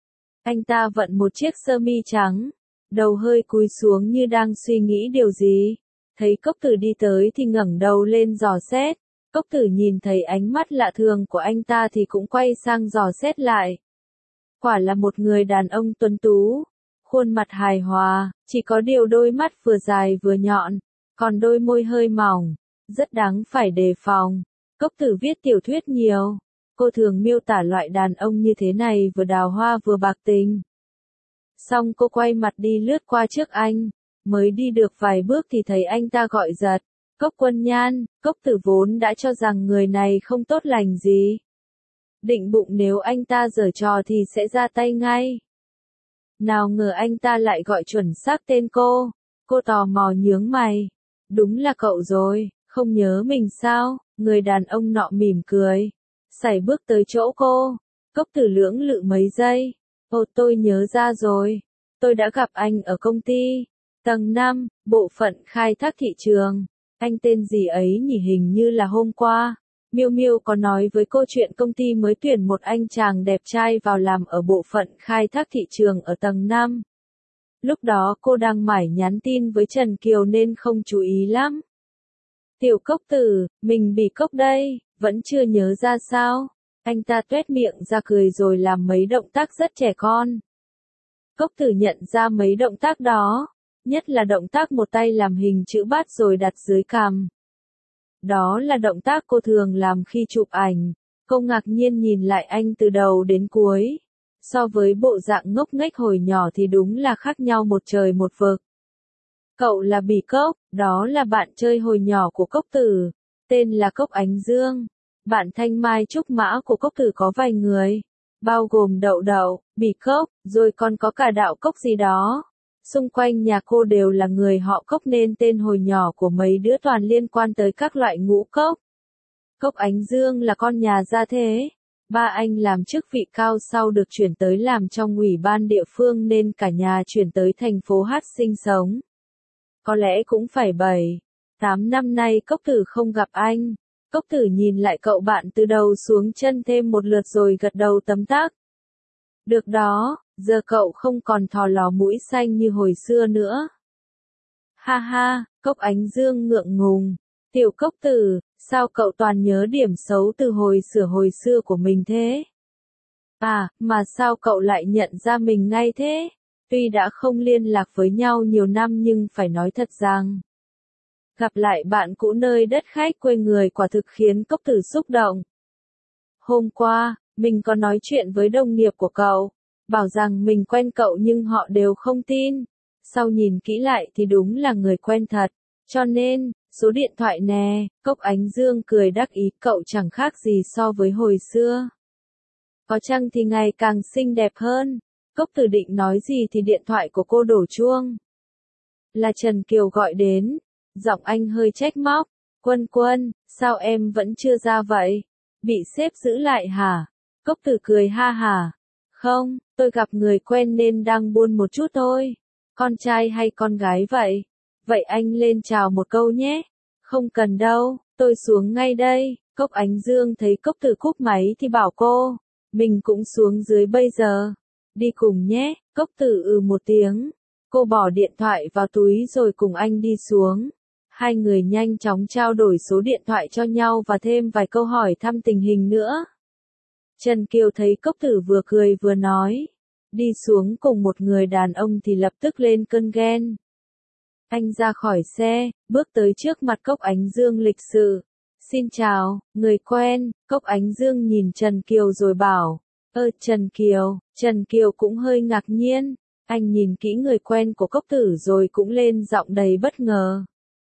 Anh ta vận một chiếc sơ mi trắng, đầu hơi cúi xuống như đang suy nghĩ điều gì. Thấy Cốc Tử đi tới thì ngẩng đầu lên dò xét. Cốc Tử nhìn thấy ánh mắt lạ thường của anh ta thì cũng quay sang dò xét lại. Quả là một người đàn ông tuấn tú, khuôn mặt hài hòa, chỉ có điều đôi mắt vừa dài vừa nhọn, còn đôi môi hơi mỏng, rất đáng phải đề phòng. Cốc Tử viết tiểu thuyết nhiều, cô thường miêu tả loại đàn ông như thế này vừa đào hoa vừa bạc tình. Xong cô quay mặt đi lướt qua trước anh, mới đi được vài bước thì thấy anh ta gọi giật. Cốc Quân Nhan. Cốc Tử vốn đã cho rằng người này không tốt lành gì. Định bụng nếu anh ta giở trò thì sẽ ra tay ngay. Nào ngờ anh ta lại gọi chuẩn xác tên cô. Cô tò mò nhướng mày. Đúng là cậu rồi, không nhớ mình sao? Người đàn ông nọ mỉm cười. Sải bước tới chỗ cô. Cốc Tử lưỡng lự mấy giây. Ồ, tôi nhớ ra rồi. Tôi đã gặp anh ở công ty. Tầng 5, bộ phận khai thác thị trường. Anh tên gì ấy nhỉ, hình như là hôm qua. Miêu Miêu có nói với cô chuyện công ty mới tuyển một anh chàng đẹp trai vào làm ở bộ phận khai thác thị trường ở tầng 5. Lúc đó cô đang mải nhắn tin với Trần Kiều nên không chú ý lắm. Tiểu Cốc Tử, mình bị cốc đây, vẫn chưa nhớ ra sao? Anh ta tuét miệng ra cười rồi làm mấy động tác rất trẻ con. Cốc Tử nhận ra mấy động tác đó, nhất là động tác một tay làm hình chữ bát rồi đặt dưới cằm. Đó là động tác cô thường làm khi chụp ảnh. Cô ngạc nhiên nhìn lại anh từ đầu đến cuối. So với bộ dạng ngốc nghếch hồi nhỏ thì đúng là khác nhau một trời một vực. Cậu là Bỉ Cốc, đó là bạn chơi hồi nhỏ của Cốc Tử, tên là Cốc Ánh Dương. Bạn Thanh Mai Trúc Mã của Cốc Tử có vài người. bao gồm đậu đậu, bỉ cốc, rồi còn có cả đạo cốc gì đó. Xung quanh nhà cô đều là người họ Cốc nên tên hồi nhỏ của mấy đứa toàn liên quan tới các loại ngũ cốc. Cốc Ánh Dương là con nhà gia thế. Ba anh làm chức vị cao sau được chuyển tới làm trong ủy ban địa phương nên cả nhà chuyển tới thành phố Hát sinh sống. Có lẽ cũng phải 7-8 năm nay Cốc Tử không gặp anh. Cốc Tử nhìn lại cậu bạn từ đầu xuống chân thêm một lượt rồi gật đầu tấm tắc. Được đó, giờ cậu không còn thò lò mũi xanh như hồi xưa nữa. Ha ha, Cốc Ánh Dương ngượng ngùng. Tiểu Cốc Tử, sao cậu toàn nhớ điểm xấu từ hồi xưa của mình thế? À, mà sao cậu lại nhận ra mình ngay thế? Tuy đã không liên lạc với nhau nhiều năm nhưng phải nói thật rằng, gặp lại bạn cũ nơi đất khách quê người quả thực khiến Cốc Tử xúc động. Hôm qua, mình có nói chuyện với đồng nghiệp của cậu, bảo rằng mình quen cậu nhưng họ đều không tin. Sau nhìn kỹ lại thì đúng là người quen thật, cho nên, số điện thoại nè, Cốc Ánh Dương cười đắc ý, cậu chẳng khác gì so với hồi xưa. Có chăng thì ngày càng xinh đẹp hơn. Cốc Tử định nói gì thì điện thoại của cô đổ chuông. Là Trần Kiều gọi đến, giọng anh hơi trách móc. Quân Quân, sao em vẫn chưa ra vậy? Bị sếp giữ lại hả? Cốc Tử cười ha hả. Không, tôi gặp người quen nên đang buôn một chút thôi. Con trai hay con gái vậy? Vậy anh lên chào một câu nhé. Không cần đâu, tôi xuống ngay đây. Cốc Ánh Dương thấy Cốc Tử cúp máy thì bảo cô, mình cũng xuống dưới bây giờ. Đi cùng nhé. Cốc Tử một tiếng. Cô bỏ điện thoại vào túi rồi cùng anh đi xuống. Hai người nhanh chóng trao đổi số điện thoại cho nhau và thêm vài câu hỏi thăm tình hình nữa. Trần Kiều thấy Cốc Tử vừa cười vừa nói. Đi xuống cùng một người đàn ông thì lập tức lên cơn ghen. Anh ra khỏi xe, bước tới trước mặt Cốc Ánh Dương lịch sự. Xin chào, người quen. Cốc Ánh Dương nhìn Trần Kiều rồi bảo. Trần Kiều cũng hơi ngạc nhiên. Anh nhìn kỹ người quen của Cốc Tử rồi cũng lên giọng đầy bất ngờ.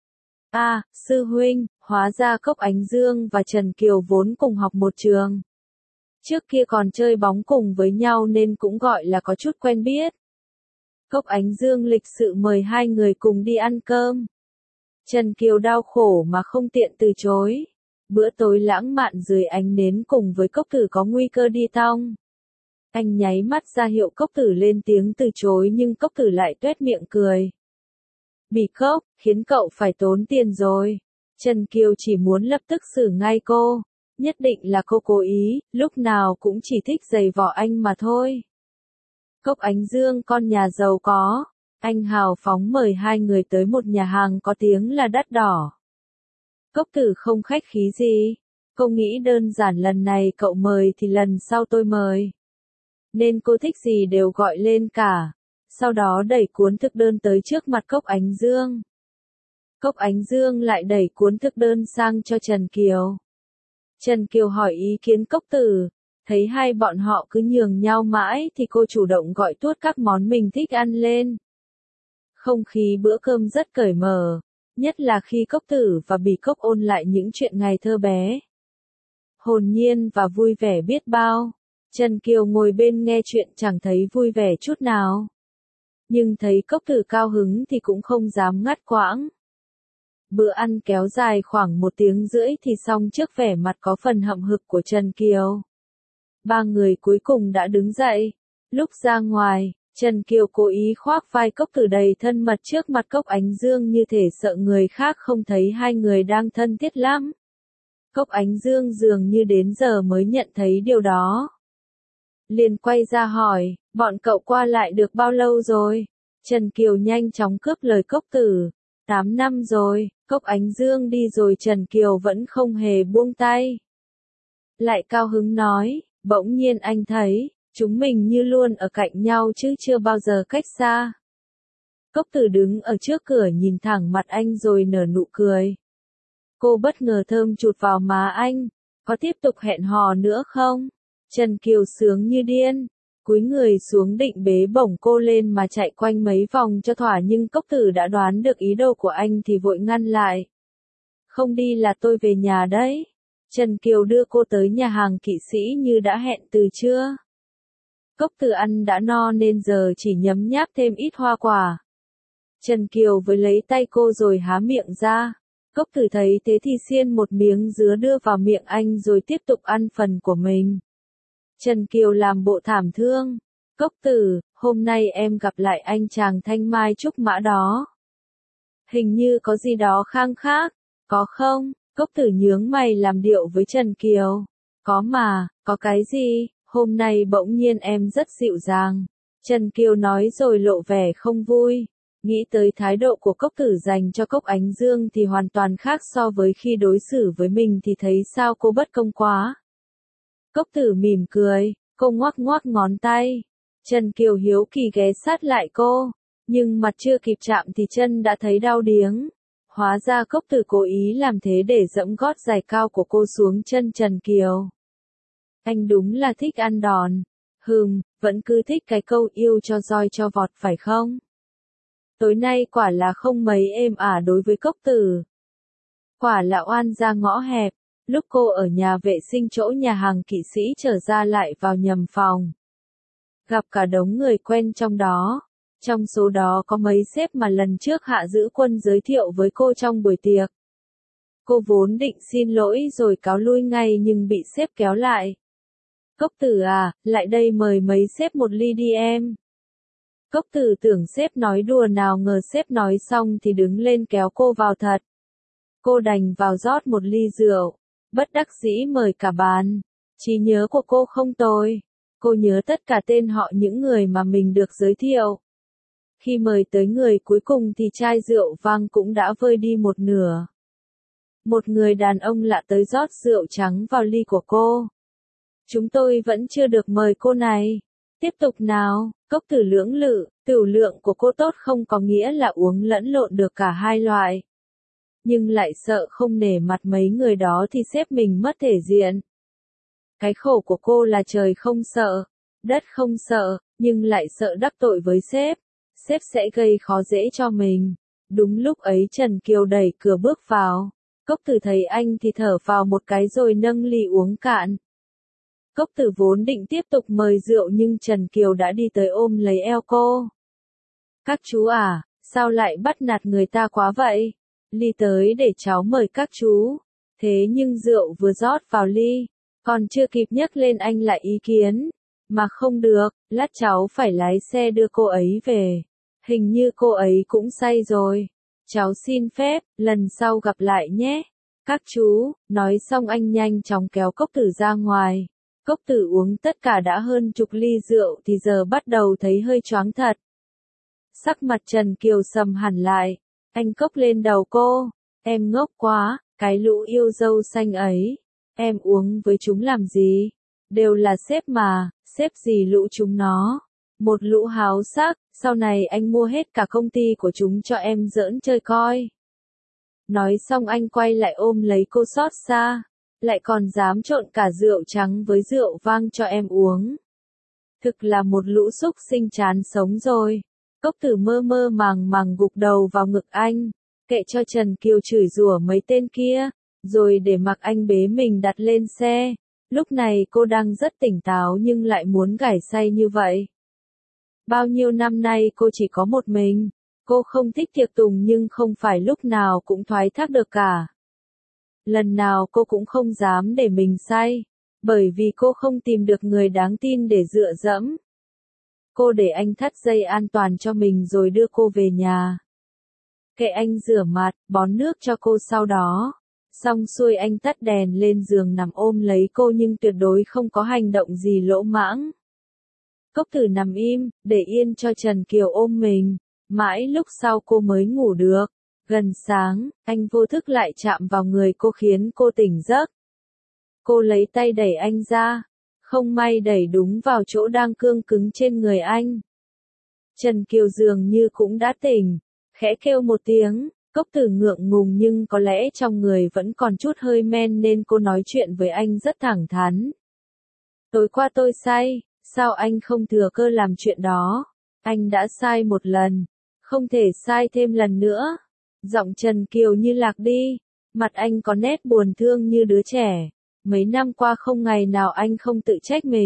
À, sư huynh, hóa ra Cốc Ánh Dương và Trần Kiều vốn cùng học một trường. Trước kia còn chơi bóng cùng với nhau nên cũng gọi là có chút quen biết. Cốc Ánh Dương lịch sự mời hai người cùng đi ăn cơm. Trần Kiều đau khổ mà không tiện từ chối. Bữa tối lãng mạn dưới ánh nến cùng với Cốc Tử có nguy cơ đi tong. Anh nháy mắt ra hiệu Cốc Tử lên tiếng từ chối nhưng Cốc Tử lại tuét miệng cười. Bỉ Cốc, khiến cậu phải tốn tiền rồi. Trần Kiều chỉ muốn lập tức xử ngay cô. Nhất định là cô cố ý, lúc nào cũng chỉ thích giày vò anh mà thôi. Cốc Ánh Dương con nhà giàu có. Anh hào phóng mời hai người tới một nhà hàng có tiếng là đắt đỏ. Cốc Tử không khách khí gì. Cô nghĩ đơn giản lần này cậu mời thì lần sau tôi mời. Nên cô thích gì đều gọi lên cả. Sau đó đẩy cuốn thực đơn tới trước mặt Cốc Ánh Dương. Cốc Ánh Dương lại đẩy cuốn thực đơn sang cho Trần Kiều. Trần Kiều hỏi ý kiến Cốc Tử. Thấy hai bọn họ cứ nhường nhau mãi thì cô chủ động gọi tuốt các món mình thích ăn lên. Không khí bữa cơm rất cởi mở. Nhất là khi Cốc Tử và Bỉ Cốc ôn lại những chuyện ngày thơ bé. Hồn nhiên và vui vẻ biết bao. Trần Kiều ngồi bên nghe chuyện chẳng thấy vui vẻ chút nào. Nhưng thấy Cốc Tử cao hứng thì cũng không dám ngắt quãng. Bữa ăn kéo dài khoảng 1 tiếng rưỡi thì xong trước vẻ mặt có phần hậm hực của Trần Kiều. Ba người cuối cùng đã đứng dậy. Lúc ra ngoài, Trần Kiều cố ý khoác vai Cốc Tử đầy thân mật trước mặt Cốc Ánh Dương như thể sợ người khác không thấy hai người đang thân thiết lắm. Cốc Ánh Dương dường như đến giờ mới nhận thấy điều đó. Liền quay ra hỏi, bọn cậu qua lại được bao lâu rồi? Trần Kiều nhanh chóng cướp lời Cốc Tử. 8 năm rồi. Cốc Ánh Dương đi rồi Trần Kiều vẫn không hề buông tay. Lại cao hứng nói, bỗng nhiên anh thấy, chúng mình như luôn ở cạnh nhau chứ chưa bao giờ cách xa. Cốc Tử đứng ở trước cửa nhìn thẳng mặt anh rồi nở nụ cười. Cô bất ngờ thơm chụt vào má anh, có tiếp tục hẹn hò nữa không? Trần Kiều sướng như điên, cúi người xuống định bế bổng cô lên mà chạy quanh mấy vòng cho thỏa nhưng Cốc Tử đã đoán được ý đồ của anh thì vội ngăn lại. Không đi là tôi về nhà đấy. Trần Kiều đưa cô tới nhà hàng Kỵ Sĩ như đã hẹn từ trưa. Cốc Tử ăn đã no nên giờ chỉ nhấm nháp thêm ít hoa quả. Trần Kiều với lấy tay cô rồi há miệng ra. Cốc Tử thấy thế thì xiên một miếng dứa đưa vào miệng anh rồi tiếp tục ăn phần của mình. Trần Kiều làm bộ thảm thương. Cốc Tử, hôm nay em gặp lại anh chàng thanh mai trúc mã đó. Hình như có gì đó khang khác, có không? Cốc Tử nhướng mày làm điệu với Trần Kiều. Có mà, có cái gì? Hôm nay bỗng nhiên em rất dịu dàng. Trần Kiều nói rồi lộ vẻ không vui. Nghĩ tới thái độ của Cốc Tử dành cho Cốc Ánh Dương thì hoàn toàn khác so với khi đối xử với mình thì thấy sao cô bất công quá. Cốc Tử mỉm cười, cô ngoắc ngoắc ngón tay. Trần Kiều hiếu kỳ ghé sát lại cô, nhưng mặt chưa kịp chạm thì chân đã thấy đau điếng. Hóa ra Cốc Tử cố ý làm thế để dẫm gót giày cao của cô xuống chân Trần Kiều. Anh đúng là thích ăn đòn. Vẫn cứ thích cái câu yêu cho roi cho vọt phải không? Tối nay quả là không mấy êm ả đối với Cốc Tử. Quả là oan ra ngõ hẹp, lúc cô ở nhà vệ sinh chỗ nhà hàng kỵ sĩ trở ra lại vào nhầm phòng. Gặp cả đống người quen trong đó. Trong số đó có mấy sếp mà lần trước Hạ Dữ Quân giới thiệu với cô trong buổi tiệc. Cô vốn định xin lỗi rồi cáo lui ngay nhưng bị sếp kéo lại. Cốc Tử à, lại đây mời mấy sếp một ly đi em. Cốc Tử tưởng sếp nói đùa nào ngờ sếp nói xong thì đứng lên kéo cô vào thật. Cô đành vào rót một ly rượu, bất đắc dĩ mời cả bàn. Trí nhớ của cô không tồi. Cô nhớ tất cả tên họ những người mà mình được giới thiệu. Khi mời tới người cuối cùng thì chai rượu vang cũng đã vơi đi một nửa. Một người đàn ông lạ tới rót rượu trắng vào ly của cô. Chúng tôi vẫn chưa được mời cô này. Tiếp tục nào, Cốc Tử lưỡng lự, tửu lượng của cô tốt không có nghĩa là uống lẫn lộn được cả hai loại. Nhưng lại sợ không nể mặt mấy người đó thì sếp mình mất thể diện. Cái khổ của cô là trời không sợ, đất không sợ, nhưng lại sợ đắc tội với sếp. Sếp sẽ gây khó dễ cho mình. Đúng lúc ấy Trần Kiều đẩy cửa bước vào. Cốc Tử thấy anh thì thở vào một cái rồi nâng ly uống cạn. Cốc Tử vốn định tiếp tục mời rượu nhưng Trần Kiều đã đi tới ôm lấy eo cô. Các chú à, sao lại bắt nạt người ta quá vậy? Ly tới để cháu mời các chú. Thế nhưng rượu vừa rót vào ly, còn chưa kịp nhấc lên anh lại ý kiến. Mà không được, lát cháu phải lái xe đưa cô ấy về. Hình như cô ấy cũng say rồi. Cháu xin phép, lần sau gặp lại nhé. Các chú, nói xong anh nhanh chóng kéo Cốc Tử ra ngoài. Cốc Tử uống tất cả đã hơn chục ly rượu thì giờ bắt đầu thấy hơi choáng thật. Sắc mặt Trần Kiều sầm hẳn lại. Anh cốc lên đầu cô. Em ngốc quá, cái lũ yêu dâu xanh ấy. Em uống với chúng làm gì? Đều là sếp mà, sếp gì lũ chúng nó. Một lũ háo sắc, sau này anh mua hết cả công ty của chúng cho em giỡn chơi coi. Nói xong anh quay lại ôm lấy cô xót xa. Lại còn dám trộn cả rượu trắng với rượu vang cho em uống. Thực là một lũ xúc sinh chán sống rồi. Cốc Tử mơ mơ màng màng gục đầu vào ngực anh. Kệ cho Trần Kiều chửi rủa mấy tên kia. Rồi để mặc anh bế mình đặt lên xe. Lúc này cô đang rất tỉnh táo nhưng lại muốn gảy say như vậy. Bao nhiêu năm nay cô chỉ có một mình. Cô không thích tiệc tùng nhưng không phải lúc nào cũng thoái thác được cả. Lần nào cô cũng không dám để mình say. Bởi vì cô không tìm được người đáng tin để dựa dẫm. Cô để anh thắt dây an toàn cho mình rồi đưa cô về nhà. Kệ anh rửa mặt, bón nước cho cô sau đó. Xong xuôi anh tắt đèn lên giường nằm ôm lấy cô nhưng tuyệt đối không có hành động gì lỗ mãng. Cốc Tử nằm im, để yên cho Trần Kiều ôm mình. Mãi lúc sau cô mới ngủ được. Gần sáng, anh vô thức lại chạm vào người cô khiến cô tỉnh giấc. Cô lấy tay đẩy anh ra. Không may đẩy đúng vào chỗ đang cương cứng trên người anh. Trần Kiều dường như cũng đã tỉnh. Khẽ kêu một tiếng. Cốc Tử ngượng ngùng nhưng có lẽ trong người vẫn còn chút hơi men nên cô nói chuyện với anh rất thẳng thắn. Tối qua tôi say, sao anh không thừa cơ làm chuyện đó? Anh đã sai một lần, không thể sai thêm lần nữa. Giọng Trần Kiều như lạc đi, mặt anh có nét buồn thương như đứa trẻ. Mấy năm qua không ngày nào anh không tự trách mình.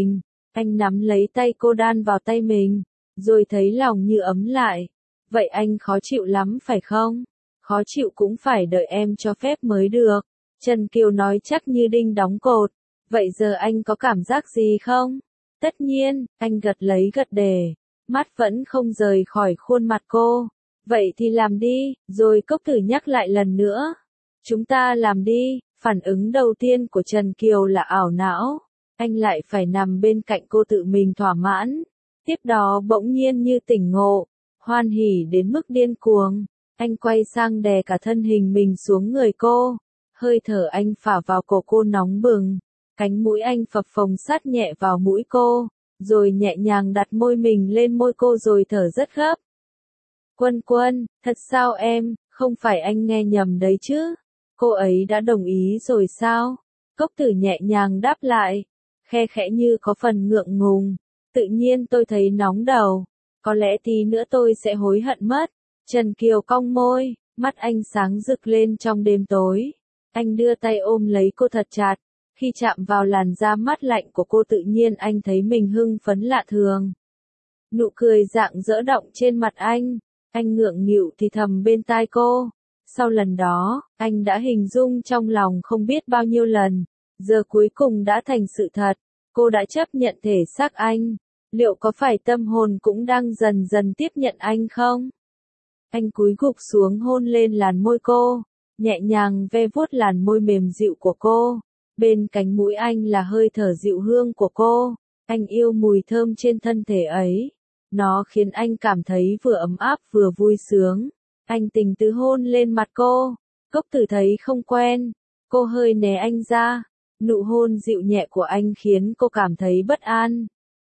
Anh nắm lấy tay cô đan vào tay mình, rồi thấy lòng như ấm lại. Vậy anh khó chịu lắm phải không? Khó chịu cũng phải đợi em cho phép mới được. Trần Kiều nói chắc như đinh đóng cột. Vậy giờ anh có cảm giác gì không? Tất nhiên, anh gật lấy gật để. Mắt vẫn không rời khỏi khuôn mặt cô. Vậy thì làm đi, rồi Cốc Tử nhắc lại lần nữa. Chúng ta làm đi. Phản ứng đầu tiên của Trần Kiều là ảo não. Anh lại phải nằm bên cạnh cô tự mình thỏa mãn. Tiếp đó bỗng nhiên như tỉnh ngộ, hoan hỉ đến mức điên cuồng. Anh quay sang đè cả thân hình mình xuống người cô. Hơi thở anh phả vào cổ cô nóng bừng. Cánh mũi anh phập phồng sát nhẹ vào mũi cô, rồi nhẹ nhàng đặt môi mình lên môi cô rồi thở rất gấp. Quân Quân, thật sao em, không phải anh nghe nhầm đấy chứ? Cô ấy đã đồng ý rồi sao? Cốc Tử nhẹ nhàng đáp lại, khe khẽ như có phần ngượng ngùng. Tự nhiên tôi thấy nóng đầu, có lẽ tí nữa tôi sẽ hối hận mất. Trần Kiều cong môi, mắt anh sáng rực lên trong đêm tối. Anh đưa tay ôm lấy cô thật chặt. Khi chạm vào làn da mát lạnh của cô tự nhiên anh thấy mình hưng phấn lạ thường. Nụ cười rạng rỡ động trên mặt anh ngượng nghịu thì thầm bên tai cô. Sau lần đó, anh đã hình dung trong lòng không biết bao nhiêu lần, giờ cuối cùng đã thành sự thật, cô đã chấp nhận thể xác anh. Liệu có phải tâm hồn cũng đang dần dần tiếp nhận anh không? Anh cúi gục xuống hôn lên làn môi cô, nhẹ nhàng ve vuốt làn môi mềm dịu của cô. Bên cánh mũi anh là hơi thở dịu hương của cô. Anh yêu mùi thơm trên thân thể ấy. Nó khiến anh cảm thấy vừa ấm áp vừa vui sướng. Anh tình tứ hôn lên mặt cô. Cốc Tử thấy không quen. Cô hơi né anh ra. Nụ hôn dịu nhẹ của anh khiến cô cảm thấy bất an.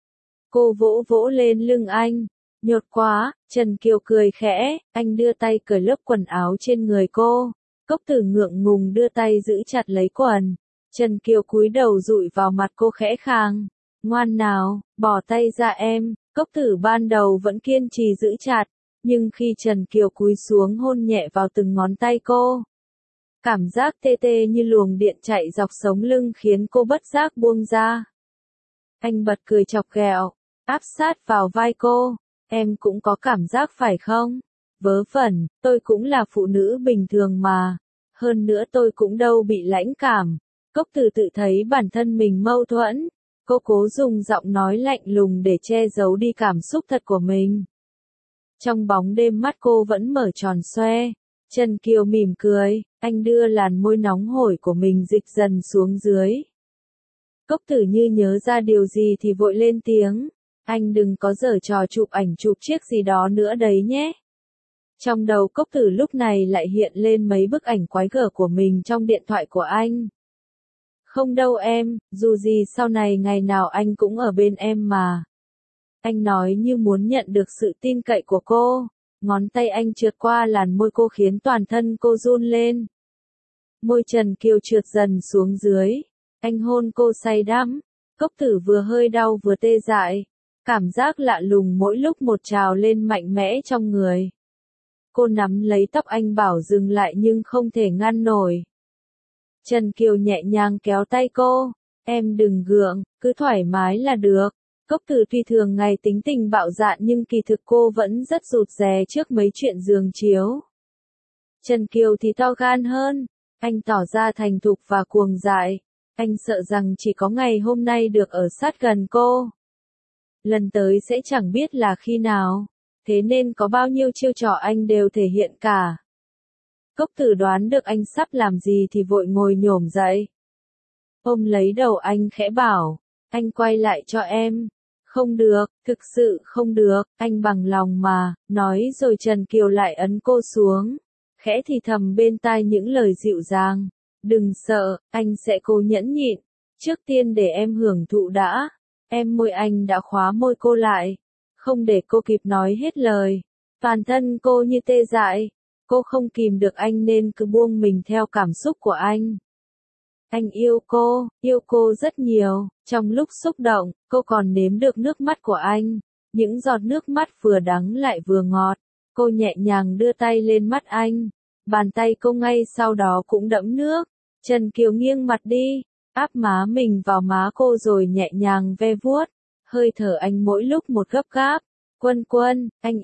Cô vỗ vỗ lên lưng anh. Nhột quá, Trần Kiều cười khẽ. Anh đưa tay cởi lớp quần áo trên người cô. Cốc Tử ngượng ngùng đưa tay giữ chặt lấy quần. Trần Kiều cúi đầu dụi vào mặt cô khẽ khàng. Ngoan nào, bỏ tay ra em. Cốc Tử ban đầu vẫn kiên trì giữ chặt, nhưng khi Trần Kiều cúi xuống hôn nhẹ vào từng ngón tay cô, cảm giác tê tê như luồng điện chạy dọc sống lưng khiến cô bất giác buông ra. Anh bật cười chọc ghẹo, áp sát vào vai cô. Em cũng có cảm giác phải không? Vớ vẩn, tôi cũng là phụ nữ bình thường mà. Hơn nữa tôi cũng đâu bị lãnh cảm. Cốc Tử tự thấy bản thân mình mâu thuẫn. Cô cố dùng giọng nói lạnh lùng để che giấu đi cảm xúc thật của mình. Trong bóng đêm mắt cô vẫn mở tròn xoe. Trần Kiều mỉm cười, anh đưa làn môi nóng hổi của mình dịch dần xuống dưới. Cốc Tử như nhớ ra điều gì thì vội lên tiếng. Anh đừng có giở trò chụp ảnh chụp chiếc gì đó nữa đấy nhé. Trong đầu Cốc Tử lúc này lại hiện lên mấy bức ảnh quái gở của mình trong điện thoại của anh. Không đâu em, dù gì sau này ngày nào anh cũng ở bên em mà. Anh nói như muốn nhận được sự tin cậy của cô. Ngón tay anh trượt qua làn môi cô khiến toàn thân cô run lên. Môi Trần Kiều trượt dần xuống dưới. Anh hôn cô say đắm. Cốc Tử vừa hơi đau vừa tê dại. Cảm giác lạ lùng mỗi lúc một trào lên mạnh mẽ trong người. Cô nắm lấy tóc anh bảo dừng lại nhưng không thể ngăn nổi. Trần Kiều nhẹ nhàng kéo tay cô. Em đừng gượng, cứ thoải mái là được. Cốc Tử tuy thường ngày tính tình bạo dạn nhưng kỳ thực cô vẫn rất rụt rè trước mấy chuyện giường chiếu. Trần Kiều thì to gan hơn. Anh tỏ ra thành thục và cuồng dại. Anh sợ rằng chỉ có ngày hôm nay được ở sát gần cô. Lần tới sẽ chẳng biết là khi nào. Thế nên có bao nhiêu chiêu trò anh đều thể hiện cả. Cốc Tử đoán được anh sắp làm gì thì vội ngồi nhổm dậy. Ôm lấy đầu anh khẽ bảo, anh quay lại cho em. Không được, thực sự không được, anh bằng lòng mà, nói rồi Trần Kiều lại ấn cô xuống. Khẽ thì thầm bên tai những lời dịu dàng. Đừng sợ, anh sẽ cố nhẫn nhịn. Trước tiên để em hưởng thụ đã. Em môi anh đã khóa môi cô lại. Không để cô kịp nói hết lời. Toàn thân cô như tê dại. Cô không kìm được anh nên cứ buông mình theo cảm xúc của anh. Anh yêu cô rất nhiều. Trong lúc xúc động, cô còn nếm được nước mắt của anh. Những giọt nước mắt vừa đắng lại vừa ngọt. Cô nhẹ nhàng đưa tay lên mắt anh. Bàn tay cô ngay sau đó cũng đẫm nước. Trần Kiều nghiêng mặt đi, áp má mình vào má cô rồi nhẹ nhàng ve vuốt. Hơi thở anh mỗi lúc một gấp gáp. Quân Quân, anh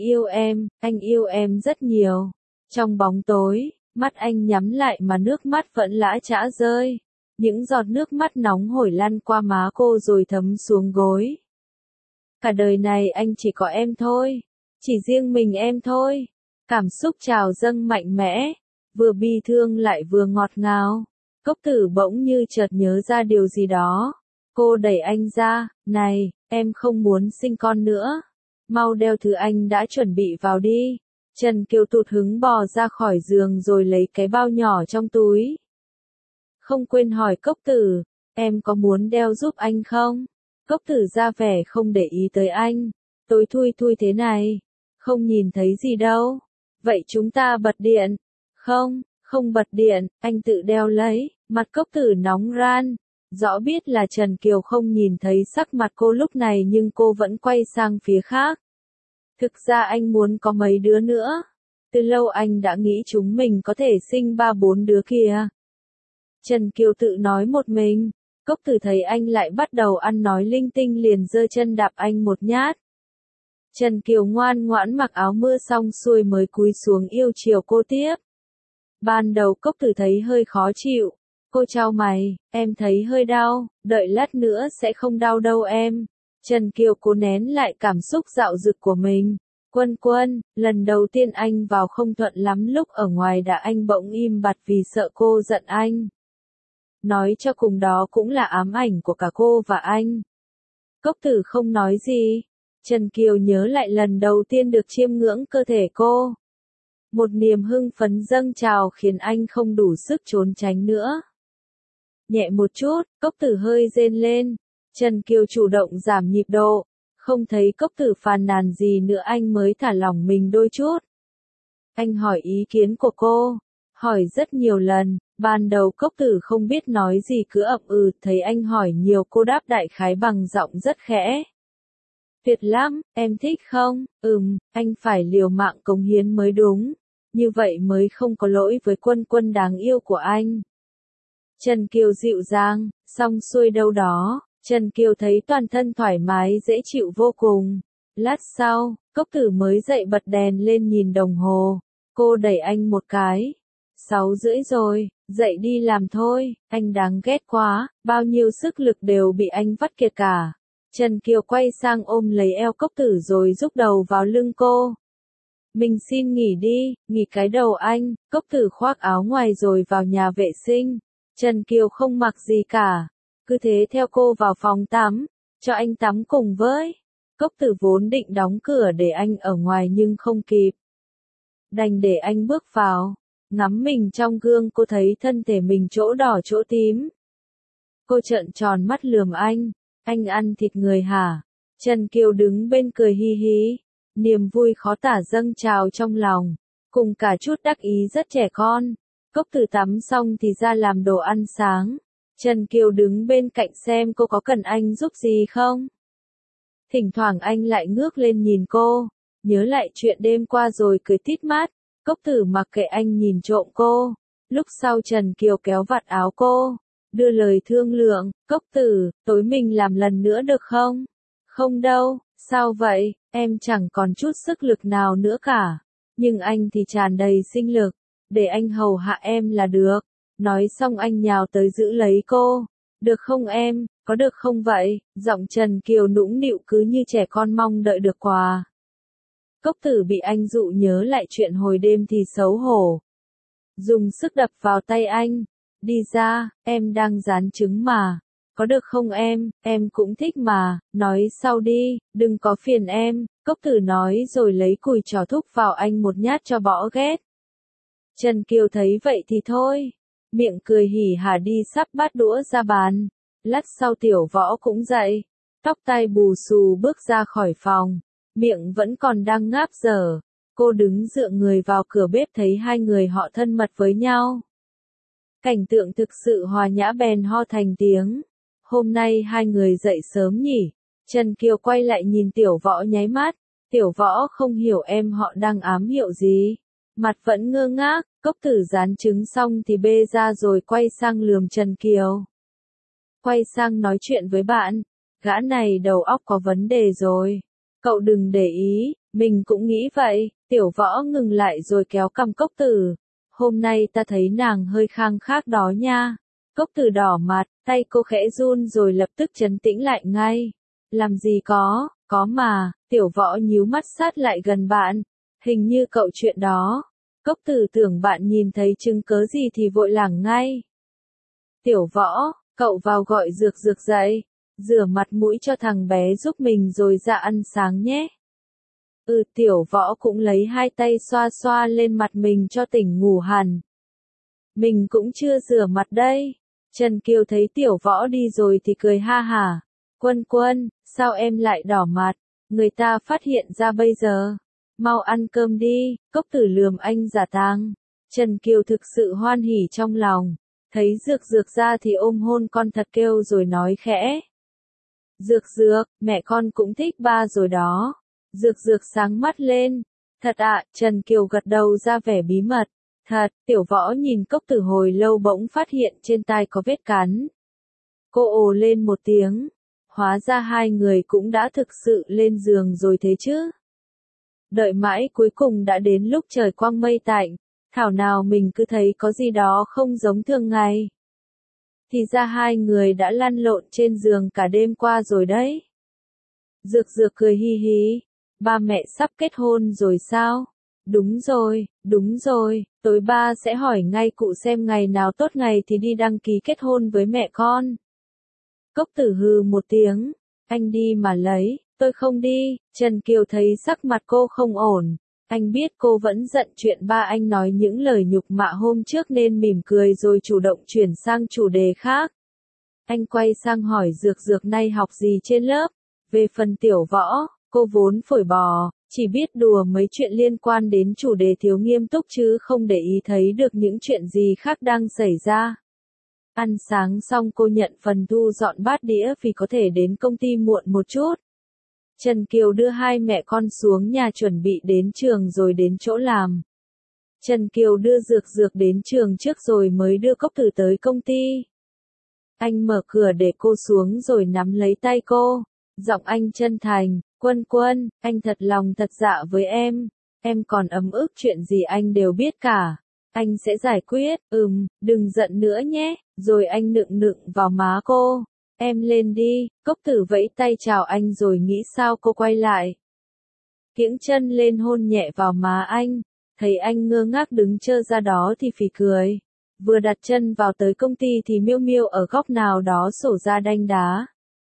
yêu em rất nhiều. Trong bóng tối, mắt anh nhắm lại mà nước mắt vẫn lã chã rơi. Những giọt nước mắt nóng hổi lăn qua má cô rồi thấm xuống gối. Cả đời này anh chỉ có em thôi. Chỉ riêng mình em thôi. Cảm xúc trào dâng mạnh mẽ. Vừa bi thương lại vừa ngọt ngào. Cốc Tử bỗng như chợt nhớ ra điều gì đó. Cô đẩy anh ra, này, em không muốn sinh con nữa. Mau đeo thứ anh đã chuẩn bị vào đi. Trần Kiều tụt hứng bò ra khỏi giường rồi lấy cái bao nhỏ trong túi. Không quên hỏi Cốc Tử, em có muốn đeo giúp anh không? Cốc Tử ra vẻ không để ý tới anh. Tối thui thui thế này, không nhìn thấy gì đâu. Vậy chúng ta bật điện. Không bật điện, anh tự đeo lấy. Mặt Cốc Tử nóng ran. Rõ biết là Trần Kiều không nhìn thấy sắc mặt cô lúc này nhưng cô vẫn quay sang phía khác. Thực ra anh muốn có mấy đứa nữa. Từ lâu anh đã nghĩ chúng mình có thể sinh 3-4 đứa kìa. Trần Kiều tự nói một mình. Cốc Tử thấy anh lại bắt đầu ăn nói linh tinh liền giơ chân đạp anh một nhát. Trần Kiều ngoan ngoãn mặc áo mưa xong xuôi mới cúi xuống yêu chiều cô tiếp. Ban đầu Cốc Tử thấy hơi khó chịu. Cô chau mày, em thấy hơi đau, đợi lát nữa sẽ không đau đâu em. Trần Kiều cố nén lại cảm xúc dạo dực của mình. Quân Quân, lần đầu tiên anh vào không thuận lắm lúc ở ngoài đã anh bỗng im bặt vì sợ cô giận anh. Nói cho cùng đó cũng là ám ảnh của cả cô và anh. Cốc Tử không nói gì. Trần Kiều nhớ lại lần đầu tiên được chiêm ngưỡng cơ thể cô. Một niềm hưng phấn dâng trào khiến anh không đủ sức trốn tránh nữa. Nhẹ một chút, Cốc Tử hơi rên lên. Trần Kiều chủ động giảm nhịp độ. Không thấy Cốc Tử phàn nàn gì nữa anh mới thả lỏng mình đôi chút. Anh hỏi ý kiến của cô. Hỏi rất nhiều lần. Ban đầu Cốc Tử không biết nói gì cứ ậm ừ. Thấy anh hỏi nhiều cô đáp đại khái bằng giọng rất khẽ. Tuyệt lắm, em thích không? Anh phải liều mạng cống hiến mới đúng. Như vậy mới không có lỗi với Quân Quân đáng yêu của anh. Trần Kiều dịu dàng, xong xuôi đâu đó, Trần Kiều thấy toàn thân thoải mái dễ chịu vô cùng. Lát sau, Cốc Tử mới dậy bật đèn lên nhìn đồng hồ. Cô đẩy anh một cái. 6:30 rồi, dậy đi làm thôi, anh đáng ghét quá, bao nhiêu sức lực đều bị anh vắt kiệt cả. Trần Kiều quay sang ôm lấy eo Cốc Tử rồi rúc đầu vào lưng cô. Mình xin nghỉ đi, nghỉ cái đầu anh. Cốc Tử khoác áo ngoài rồi vào nhà vệ sinh. Trần Kiều không mặc gì cả. Cứ thế theo cô vào phòng tắm. Cho anh tắm cùng với. Cốc Tử vốn định đóng cửa để anh ở ngoài nhưng không kịp. Đành để anh bước vào. Ngắm mình trong gương cô thấy thân thể mình chỗ đỏ chỗ tím. Cô trợn tròn mắt lườm anh. Anh ăn thịt người hả? Trần Kiều đứng bên cười hi hi. Niềm vui khó tả dâng trào trong lòng. Cùng cả chút đắc ý rất trẻ con. Cốc Tử tắm xong thì ra làm đồ ăn sáng. Trần Kiều đứng bên cạnh xem cô có cần anh giúp gì không. Thỉnh thoảng anh lại ngước lên nhìn cô. Nhớ lại chuyện đêm qua rồi cười tít mắt. Cốc Tử mặc kệ anh nhìn trộm cô. Lúc sau Trần Kiều kéo vạt áo cô. Đưa lời thương lượng. Cốc Tử, tối mình làm lần nữa được không? Không đâu, sao vậy, em chẳng còn chút sức lực nào nữa cả. Nhưng anh thì tràn đầy sinh lực. Để anh hầu hạ em là được. Nói xong anh nhào tới giữ lấy cô. Được không em, có được không vậy? Giọng Trần Kiều nũng nịu cứ như trẻ con mong đợi được quà. Cốc Tử bị anh dụ nhớ lại chuyện hồi đêm thì xấu hổ. Dùng sức đập vào tay anh. Đi ra, em đang rán trứng mà. Có được không em cũng thích mà, nói sau đi, đừng có phiền em. Cốc Tử nói rồi lấy cùi chỏ thúc vào anh một nhát cho bỏ ghét. Trần Kiều thấy vậy thì thôi. Miệng cười hỉ hả đi sắp bát đũa ra bàn. Lát sau Tiểu Võ cũng dậy. Tóc tai bù xù bước ra khỏi phòng. Miệng vẫn còn đang ngáp dở. Cô đứng dựa người vào cửa bếp thấy hai người họ thân mật với nhau. Cảnh tượng thực sự hòa nhã bèn ho thành tiếng. Hôm nay hai người dậy sớm nhỉ? Trần Kiều quay lại nhìn Tiểu Võ nháy mắt. Tiểu Võ không hiểu em họ đang ám hiệu gì. Mặt vẫn ngơ ngác, Cốc Tử rán trứng xong thì bê ra rồi quay sang lườm Trần Kiều. Quay sang nói chuyện với bạn. gã này đầu óc có vấn đề rồi. Cậu đừng để ý, mình cũng nghĩ vậy. Tiểu Võ ngừng lại rồi kéo cằm Cốc Tử. Hôm nay ta thấy nàng hơi khang khác đó nha. Cốc Tử đỏ mặt, tay cô khẽ run rồi lập tức trấn tĩnh lại ngay. Làm gì có mà, Tiểu Võ nhíu mắt sát lại gần bạn. Hình như cậu chuyện đó. Cốc Tử tưởng bạn nhìn thấy chứng cớ gì thì vội lảng ngay. Tiểu Võ, cậu vào gọi Dược Dược dậy. Rửa mặt mũi cho thằng bé giúp mình rồi ra ăn sáng nhé. Tiểu Võ cũng lấy hai tay xoa xoa lên mặt mình cho tỉnh ngủ hẳn. Mình cũng chưa rửa mặt đây. Trần Kiều thấy Tiểu Võ đi rồi thì cười ha hả. Quân Quân, sao em lại đỏ mặt? Người ta phát hiện ra bây giờ. Mau ăn cơm đi, Cốc Tử lườm anh giả tang. Trần Kiều thực sự hoan hỉ trong lòng. Thấy Dược Dược ra thì ôm hôn con thật kêu rồi nói khẽ. Dược Dược, mẹ con cũng thích ba rồi đó. Dược Dược sáng mắt lên. Thật ạ, Trần Kiều gật đầu ra vẻ bí mật. Thật, Tiểu Võ nhìn Cốc Tử hồi lâu bỗng phát hiện trên tai có vết cắn. Cô ồ lên một tiếng. Hóa ra hai người cũng đã thực sự lên giường rồi thế chứ. Đợi mãi cuối cùng đã đến lúc trời quang mây tạnh. Thảo nào mình cứ thấy có gì đó không giống thường ngày. Thì ra hai người đã lăn lộn trên giường cả đêm qua rồi đấy. Dược Dược cười hi hí. Ba mẹ sắp kết hôn rồi sao? Đúng rồi, tối ba sẽ hỏi ngay cụ xem ngày nào tốt ngày thì đi đăng ký kết hôn với mẹ con. Cốc Tử hừ một tiếng, anh đi mà lấy, tôi không đi. Trần Kiều thấy sắc mặt cô không ổn. Anh biết cô vẫn giận chuyện ba anh nói những lời nhục mạ hôm trước nên mỉm cười rồi chủ động chuyển sang chủ đề khác. Anh quay sang hỏi Dược Dược nay học gì trên lớp. Về phần Tiểu Võ, cô vốn phổi bò, chỉ biết đùa mấy chuyện liên quan đến chủ đề thiếu nghiêm túc chứ không để ý thấy được những chuyện gì khác đang xảy ra. Ăn sáng xong cô nhận phần thu dọn bát đĩa vì có thể đến công ty muộn một chút. Trần Kiều đưa hai mẹ con xuống nhà chuẩn bị đến trường rồi đến chỗ làm. Trần Kiều đưa Dược Dược đến trường trước rồi mới đưa Cốc Tử tới công ty. Anh mở cửa để cô xuống rồi nắm lấy tay cô. Giọng anh chân thành, Quân Quân, anh thật lòng thật dạ với em còn ấm ức chuyện gì anh đều biết cả. Anh sẽ giải quyết, đừng giận nữa nhé, rồi anh nựng nựng vào má cô. Em lên đi, Cốc Tử vẫy tay chào anh rồi nghĩ sao cô quay lại. Kiễng chân lên hôn nhẹ vào má anh, thấy anh ngơ ngác đứng trơ ra đó thì phì cười. Vừa đặt chân vào tới công ty thì Miêu Miêu ở góc nào đó xổ ra đanh đá.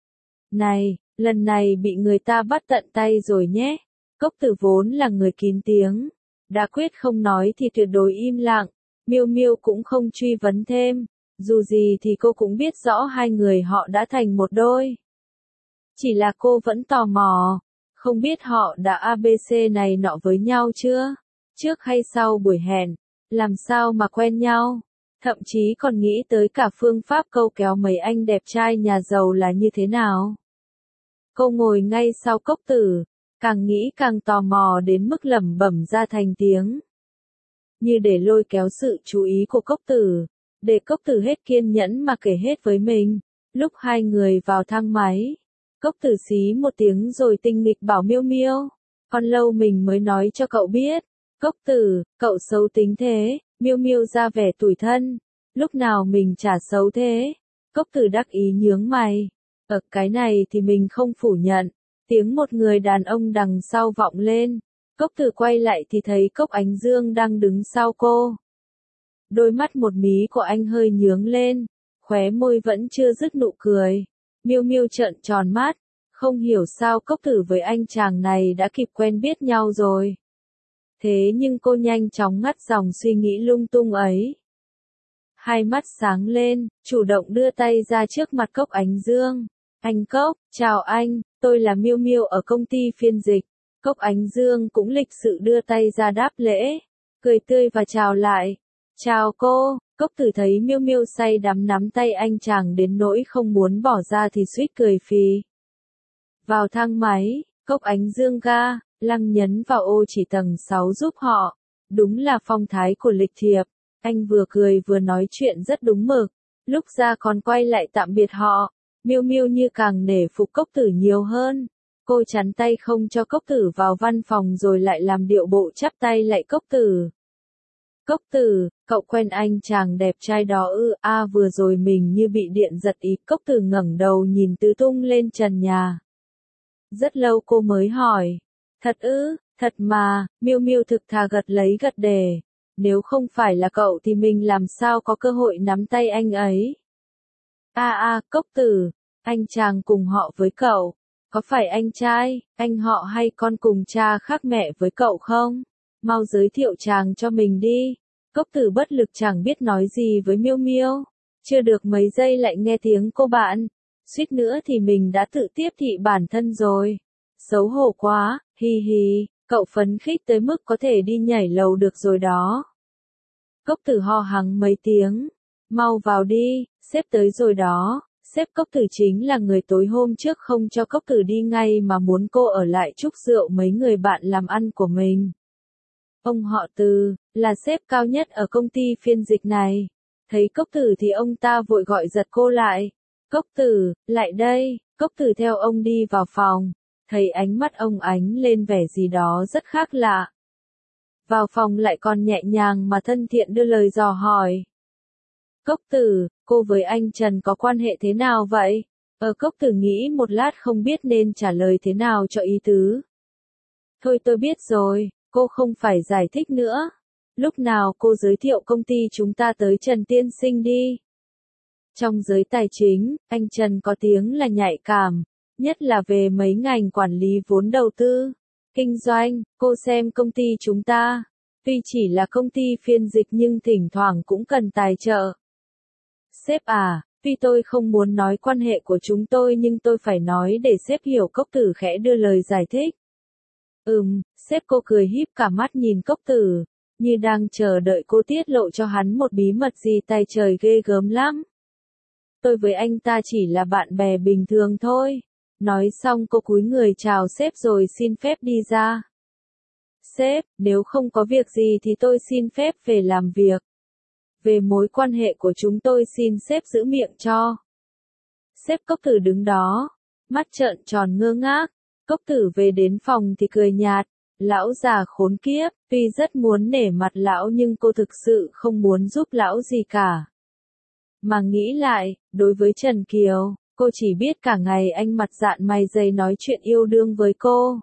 Này, lần này bị người ta bắt tận tay rồi nhé. Cốc Tử vốn là người kín tiếng. Đã quyết không nói thì tuyệt đối im lặng. Miêu Miêu cũng không truy vấn thêm. Dù gì thì cô cũng biết rõ hai người họ đã thành một đôi. Chỉ là cô vẫn tò mò. Không biết họ đã ABC này nọ với nhau chưa? Trước hay sau buổi hẹn? Làm sao mà quen nhau? Thậm chí còn nghĩ tới cả phương pháp câu kéo mấy anh đẹp trai nhà giàu là như thế nào? Cô ngồi ngay sau Cốc Tử. Càng nghĩ càng tò mò đến mức lẩm bẩm ra thành tiếng. Như để lôi kéo sự chú ý của Cốc Tử. Để Cốc Tử hết kiên nhẫn mà kể hết với mình. Lúc hai người vào thang máy. Cốc Tử xí một tiếng rồi tinh nghịch bảo Miêu Miêu. Còn lâu mình mới nói cho cậu biết. Cốc Tử, cậu xấu tính thế. Miêu Miêu ra vẻ tủi thân. Lúc nào mình chả xấu thế. Cốc Tử đắc ý nhướng mày. Cái này thì mình không phủ nhận. Tiếng một người đàn ông đằng sau vọng lên. Cốc Tử quay lại thì thấy Cốc Ánh Dương đang đứng sau cô. Đôi mắt một mí của anh hơi nhướng lên. Khóe môi vẫn chưa dứt nụ cười. Miêu Miêu trợn tròn mắt. Không hiểu sao Cốc Tử với anh chàng này đã kịp quen biết nhau rồi. Thế nhưng cô nhanh chóng ngắt dòng suy nghĩ lung tung ấy. Hai mắt sáng lên, chủ động đưa tay ra trước mặt Cốc Ánh Dương. Anh Cốc, chào anh, tôi là Miêu Miêu ở công ty phiên dịch. Cốc Ánh Dương cũng lịch sự đưa tay ra đáp lễ, cười tươi và chào lại. Chào cô. Cốc Tử thấy Miêu Miêu say đắm nắm tay anh chàng đến nỗi không muốn bỏ ra thì suýt cười phì. Vào thang máy, Cốc Ánh Dương ga, lăng nhấn vào ô chỉ tầng 6 giúp họ. Đúng là phong thái của lịch thiệp. Anh vừa cười vừa nói chuyện rất đúng mực. Lúc ra còn quay lại tạm biệt họ. Miêu Miêu như càng nể phục Cốc Tử nhiều hơn. Cô chắn tay không cho Cốc Tử vào văn phòng rồi lại làm điệu bộ chắp tay lạy Cốc Tử. Cốc Tử, cậu quen anh chàng đẹp trai đó ư? Vừa rồi mình như bị điện giật ý. Cốc Tử ngẩng đầu nhìn tứ tung lên trần nhà. Rất lâu cô mới hỏi. Thật ư? Thật mà. Miêu Miêu thực thà gật lấy gật đề. Nếu không phải là cậu thì mình làm sao có cơ hội nắm tay anh ấy? Cốc Tử, anh chàng cùng họ với cậu. Có phải anh trai, anh họ hay con cùng cha khác mẹ với cậu không? Mau giới thiệu chàng cho mình đi. Cốc Tử bất lực chẳng biết nói gì với Miêu Miêu. Chưa được mấy giây lại nghe tiếng cô bạn. Suýt nữa thì mình đã tự tiếp thị bản thân rồi. Xấu hổ quá, hi hi, cậu phấn khích tới mức có thể đi nhảy lầu được rồi đó. Cốc Tử ho hắng mấy tiếng. Mau vào đi, sếp tới rồi đó. Sếp Cốc Tử chính là người tối hôm trước không cho Cốc Tử đi ngay mà muốn cô ở lại chúc rượu mấy người bạn làm ăn của mình. Ông họ Từ, là sếp cao nhất ở công ty phiên dịch này. Thấy Cốc Tử thì ông ta vội gọi giật cô lại. Cốc Tử, lại đây. Cốc Tử theo ông đi vào phòng. Thấy ánh mắt ông ánh lên vẻ gì đó rất khác lạ. Vào phòng lại còn nhẹ nhàng mà thân thiện đưa lời dò hỏi. Cốc Tử, cô với anh Trần có quan hệ thế nào vậy? Cốc Tử nghĩ một lát không biết nên trả lời thế nào cho ý tứ. Thôi tôi biết rồi, cô không phải giải thích nữa. Lúc nào cô giới thiệu công ty chúng ta tới Trần tiên sinh đi. Trong giới tài chính, anh Trần có tiếng là nhạy cảm, nhất là về mấy ngành quản lý vốn đầu tư, kinh doanh. Cô xem công ty chúng ta, tuy chỉ là công ty phiên dịch nhưng thỉnh thoảng cũng cần tài trợ. Sếp tuy tôi không muốn nói quan hệ của chúng tôi nhưng tôi phải nói để sếp hiểu. Cốc Tử khẽ đưa lời giải thích. Sếp. Cô cười híp cả mắt nhìn Cốc Tử, như đang chờ đợi cô tiết lộ cho hắn một bí mật gì tay trời ghê gớm lắm. Tôi với anh ta chỉ là bạn bè bình thường thôi. Nói xong cô cúi người chào sếp rồi xin phép đi ra. Sếp, nếu không có việc gì thì tôi xin phép về làm việc. Về mối quan hệ của chúng tôi xin sếp giữ miệng cho. Sếp Cốc Tử đứng đó, mắt trợn tròn ngơ ngác. Cốc Tử về đến phòng thì cười nhạt. Lão già khốn kiếp, tuy rất muốn nể mặt lão nhưng cô thực sự không muốn giúp lão gì cả. Mà nghĩ lại, đối với Trần Kiều, cô chỉ biết cả ngày anh mặt dạn mày dày nói chuyện yêu đương với cô.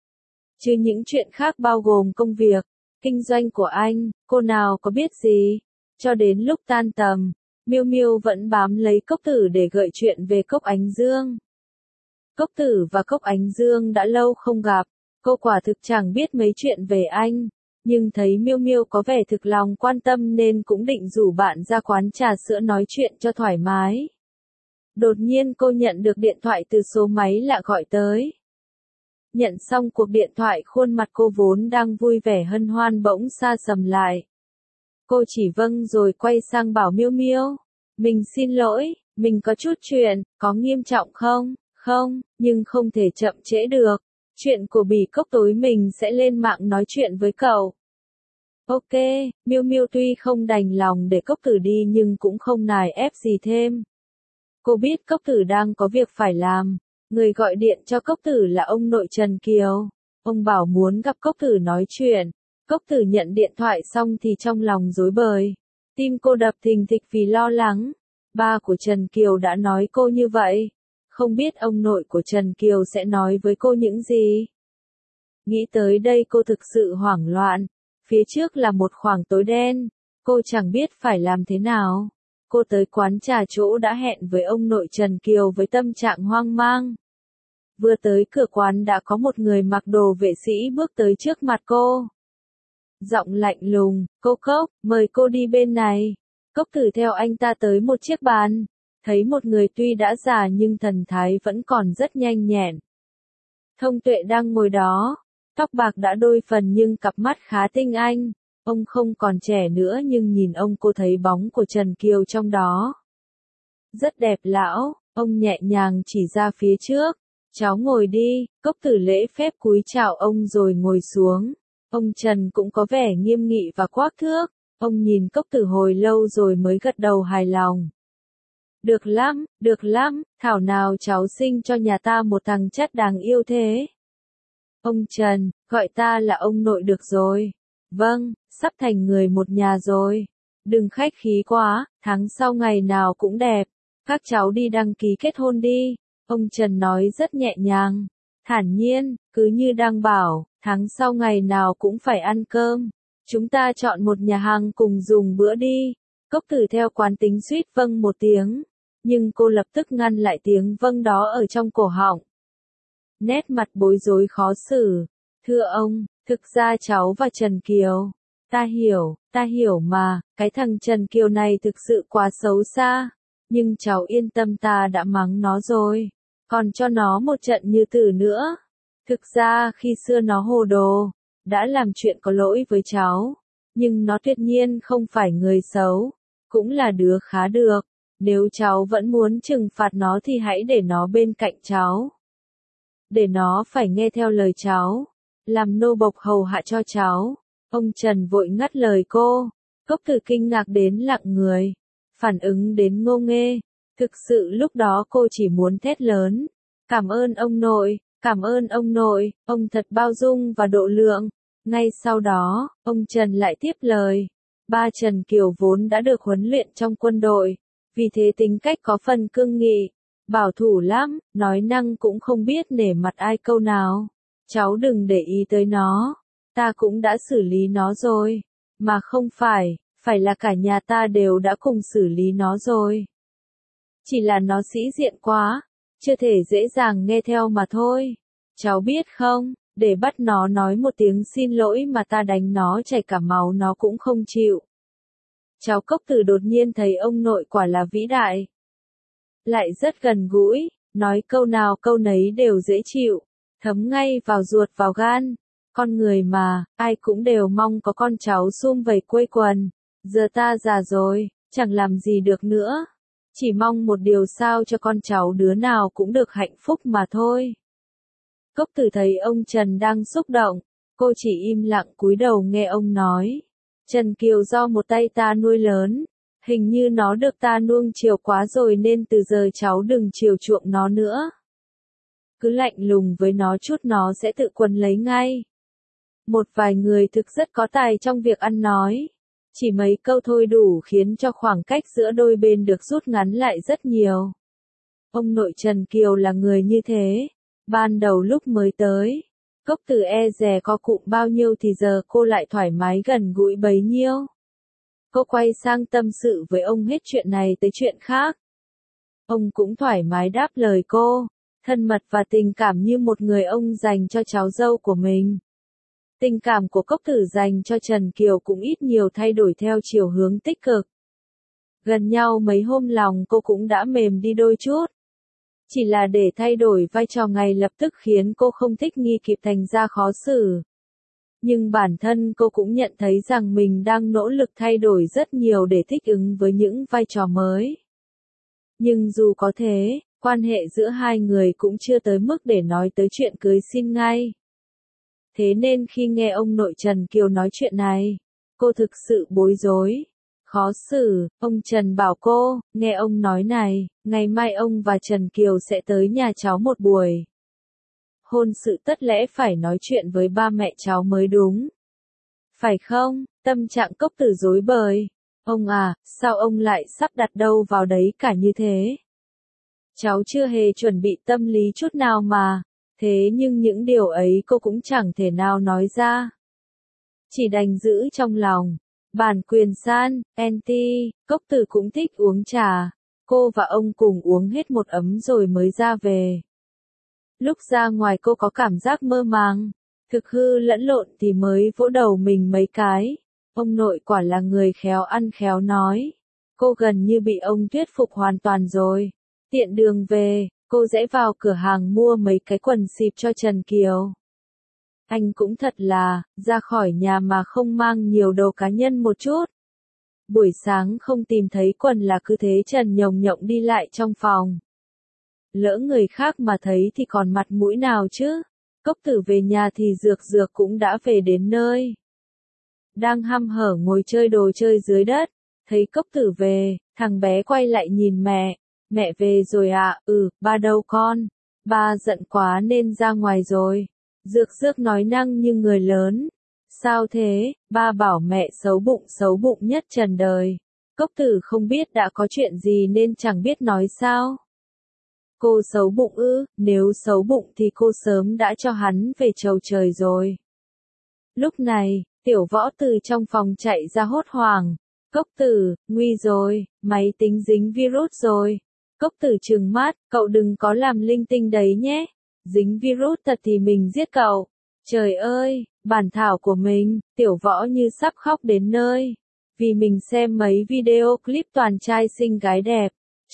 Chứ những chuyện khác bao gồm công việc, kinh doanh của anh, cô nào có biết gì. Cho đến lúc tan tầm, Miêu Miêu vẫn bám lấy Cốc Tử để gợi chuyện về Cốc Ánh Dương. Cốc Tử và Cốc Ánh Dương đã lâu không gặp, cô quả thực chẳng biết mấy chuyện về anh, nhưng thấy Miêu Miêu có vẻ thực lòng quan tâm nên cũng định rủ bạn ra quán trà sữa nói chuyện cho thoải mái. Đột nhiên cô nhận được điện thoại từ số máy lạ gọi tới. Nhận xong cuộc điện thoại, khuôn mặt cô vốn đang vui vẻ hân hoan bỗng sa sầm lại. Cô chỉ vâng rồi quay sang bảo Miêu Miêu. Mình xin lỗi, mình có chút chuyện, có nghiêm trọng không? Không, nhưng không thể chậm trễ được. Chuyện của Bỉ Cốc tối mình sẽ lên mạng nói chuyện với cậu. Ok, Miêu Miêu tuy không đành lòng để Cốc Tử đi nhưng cũng không nài ép gì thêm. Cô biết Cốc Tử đang có việc phải làm. Người gọi điện cho Cốc Tử là ông nội Trần Kiều. Ông bảo muốn gặp Cốc Tử nói chuyện. Cốc Tử nhận điện thoại xong thì trong lòng rối bời. Tim cô đập thình thịch vì lo lắng. Ba của Trần Kiều đã nói cô như vậy. Không biết ông nội của Trần Kiều sẽ nói với cô những gì. Nghĩ tới đây cô thực sự hoảng loạn. Phía trước là một khoảng tối đen. Cô chẳng biết phải làm thế nào. Cô tới quán trà chỗ đã hẹn với ông nội Trần Kiều với tâm trạng hoang mang. Vừa tới cửa quán đã có một người mặc đồ vệ sĩ bước tới trước mặt cô. Giọng lạnh lùng, cô Cốc, mời cô đi bên này. Cốc Tử theo anh ta tới một chiếc bàn. Thấy một người tuy đã già nhưng thần thái vẫn còn rất nhanh nhẹn. Thông Tuệ đang ngồi đó. Tóc bạc đã đôi phần nhưng cặp mắt khá tinh anh. Ông không còn trẻ nữa nhưng nhìn ông cô thấy bóng của Trần Kiều trong đó. Rất đẹp lão, ông nhẹ nhàng chỉ ra phía trước. Cháu ngồi đi. Cốc Tử lễ phép cúi chào ông rồi ngồi xuống. Ông Trần cũng có vẻ nghiêm nghị và quắc thước. Ông nhìn Cốc Tử hồi lâu rồi mới gật đầu hài lòng. được lắm, thảo nào cháu sinh cho nhà ta một thằng chất đáng yêu thế. Ông Trần, gọi ta là ông nội được rồi. Vâng, sắp thành người một nhà rồi. Đừng khách khí quá, tháng sau ngày nào cũng đẹp. Các cháu đi đăng ký kết hôn đi. Ông Trần nói rất nhẹ nhàng, thản nhiên, cứ như đang bảo, tháng sau ngày nào cũng phải ăn cơm. Chúng ta chọn một nhà hàng cùng dùng bữa đi. Cốc Tử theo quán tính suýt vâng một tiếng, nhưng cô lập tức ngăn lại tiếng vâng đó ở trong cổ họng. Nét mặt bối rối khó xử. Thưa ông, thực ra cháu và Trần Kiều. Ta hiểu mà, cái thằng Trần Kiều này thực sự quá xấu xa. Nhưng cháu yên tâm, ta đã mắng nó rồi. Còn cho nó một trận như tử nữa. Thực ra khi xưa nó hồ đồ, đã làm chuyện có lỗi với cháu. Nhưng nó tuyệt nhiên không phải người xấu, cũng là đứa khá được. Nếu cháu vẫn muốn trừng phạt nó thì hãy để nó bên cạnh cháu. Để nó phải nghe theo lời cháu, làm nô bộc hầu hạ cho cháu. Ông Trần vội ngắt lời cô. Cốc Tử kinh ngạc đến lặng người, phản ứng đến ngô nghê. Thực sự lúc đó cô chỉ muốn thét lớn. Cảm ơn ông nội, ông thật bao dung và độ lượng. Ngay sau đó, ông Trần lại tiếp lời. Ba Trần Kiều vốn đã được huấn luyện trong quân đội, vì thế tính cách có phần cương nghị, bảo thủ lắm, nói năng cũng không biết nể mặt ai câu nào. Cháu đừng để ý tới nó, ta cũng đã xử lý nó rồi, mà không phải là cả nhà ta đều đã cùng xử lý nó rồi. Chỉ là nó sĩ diện quá, chưa thể dễ dàng nghe theo mà thôi. Cháu biết không, để bắt nó nói một tiếng xin lỗi mà ta đánh nó chảy cả máu nó cũng không chịu. Cháu Cốc Tử đột nhiên thấy ông nội quả là vĩ đại. Lại rất gần gũi, nói câu nào câu nấy đều dễ chịu, thấm ngay vào ruột vào gan. Con người mà, ai cũng đều mong có con cháu sum vầy quây quần. Giờ ta già rồi, chẳng làm gì được nữa. Chỉ mong một điều sao cho con cháu đứa nào cũng được hạnh phúc mà thôi. Cốc Tử thấy ông Trần đang xúc động, cô chỉ im lặng cúi đầu nghe ông nói. Trần Kiều do một tay ta nuôi lớn, hình như nó được ta nuông chiều quá rồi nên từ giờ cháu đừng chiều chuộng nó nữa. Cứ lạnh lùng với nó chút nó sẽ tự quấn lấy ngay. Một vài người thực rất có tài trong việc ăn nói. Chỉ mấy câu thôi đủ khiến cho khoảng cách giữa đôi bên được rút ngắn lại rất nhiều. Ông nội Trần Kiều là người như thế. Ban đầu lúc mới tới, Cốc Tử e dè co cụm bao nhiêu thì giờ cô lại thoải mái gần gũi bấy nhiêu. Cô quay sang tâm sự với ông hết chuyện này tới chuyện khác. Ông cũng thoải mái đáp lời cô, thân mật và tình cảm như một người ông dành cho cháu dâu của mình. Tình cảm của Cốc Tử dành cho Trần Kiều cũng ít nhiều thay đổi theo chiều hướng tích cực. Gần nhau mấy hôm lòng cô cũng đã mềm đi đôi chút. Chỉ là để thay đổi vai trò ngay lập tức khiến cô không thích nghi kịp thành ra khó xử. Nhưng bản thân cô cũng nhận thấy rằng mình đang nỗ lực thay đổi rất nhiều để thích ứng với những vai trò mới. Nhưng dù có thế, quan hệ giữa hai người cũng chưa tới mức để nói tới chuyện cưới xin ngay. Thế nên khi nghe ông nội Trần Kiều nói chuyện này, cô thực sự bối rối, khó xử. Ông Trần bảo cô, nghe ông nói này, ngày mai ông và Trần Kiều sẽ tới nhà cháu một buổi. Hôn sự tất lẽ phải nói chuyện với ba mẹ cháu mới đúng. Phải không? Tâm trạng Cốc Tử rối bời. Ông à, sao ông lại sắp đặt đâu vào đấy cả như thế? Cháu chưa hề chuẩn bị tâm lý chút nào mà. Thế nhưng những điều ấy cô cũng chẳng thể nào nói ra. Chỉ đành giữ trong lòng. Bản quyền san, anti, Cốc Tử cũng thích uống trà. Cô và ông cùng uống hết một ấm rồi mới ra về. Lúc ra ngoài cô có cảm giác mơ màng, thực hư lẫn lộn thì mới vỗ đầu mình mấy cái. Ông nội quả là người khéo ăn khéo nói. Cô gần như bị ông thuyết phục hoàn toàn rồi. Tiện đường về, cô rẽ vào cửa hàng mua mấy cái quần xịp cho Trần Kiều. Anh cũng thật là, ra khỏi nhà mà không mang nhiều đồ cá nhân một chút. Buổi sáng không tìm thấy quần là cứ thế trần nhồng nhộng đi lại trong phòng. Lỡ người khác mà thấy thì còn mặt mũi nào chứ? Cốc Tử về nhà thì Dược cũng đã về đến nơi. Đang hăm hở ngồi chơi đồ chơi dưới đất, thấy Cốc Tử về, thằng bé quay lại nhìn mẹ, Mẹ về rồi ạ, ba đâu con? Ba giận quá nên ra ngoài rồi. Dược dược nói năng như người lớn. Sao thế, ba bảo mẹ xấu bụng nhất trần đời. Cốc Tử không biết đã có chuyện gì nên chẳng biết nói sao. Cô xấu bụng ư, nếu xấu bụng thì cô sớm đã cho hắn về chầu trời rồi. Lúc này, Tiểu Võ từ trong phòng chạy ra hốt hoảng. Cốc Tử, nguy rồi, máy tính dính virus rồi. Cốc Tử trừng mắt, cậu đừng có làm linh tinh đấy nhé. Dính virus thật thì mình giết cậu. Trời ơi, bản thảo của mình, Tiểu Võ như sắp khóc đến nơi. Vì mình xem mấy video clip toàn trai xinh gái đẹp.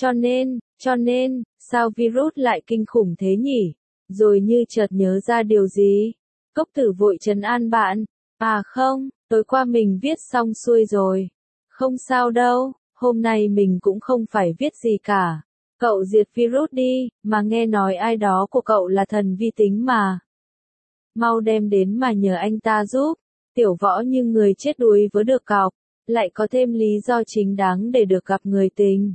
Cho nên, sao virus lại kinh khủng thế nhỉ? Rồi như chợt nhớ ra điều gì. Cốc Tử vội trấn an bạn. À không, tối qua mình viết xong xuôi rồi. Không sao đâu, hôm nay mình cũng không phải viết gì cả. Cậu diệt virus đi, mà nghe nói ai đó của cậu là thần vi tính mà. Mau đem đến mà nhờ anh ta giúp. Tiểu Võ như người chết đuối với được cọc, lại có thêm lý do chính đáng để được gặp người tình.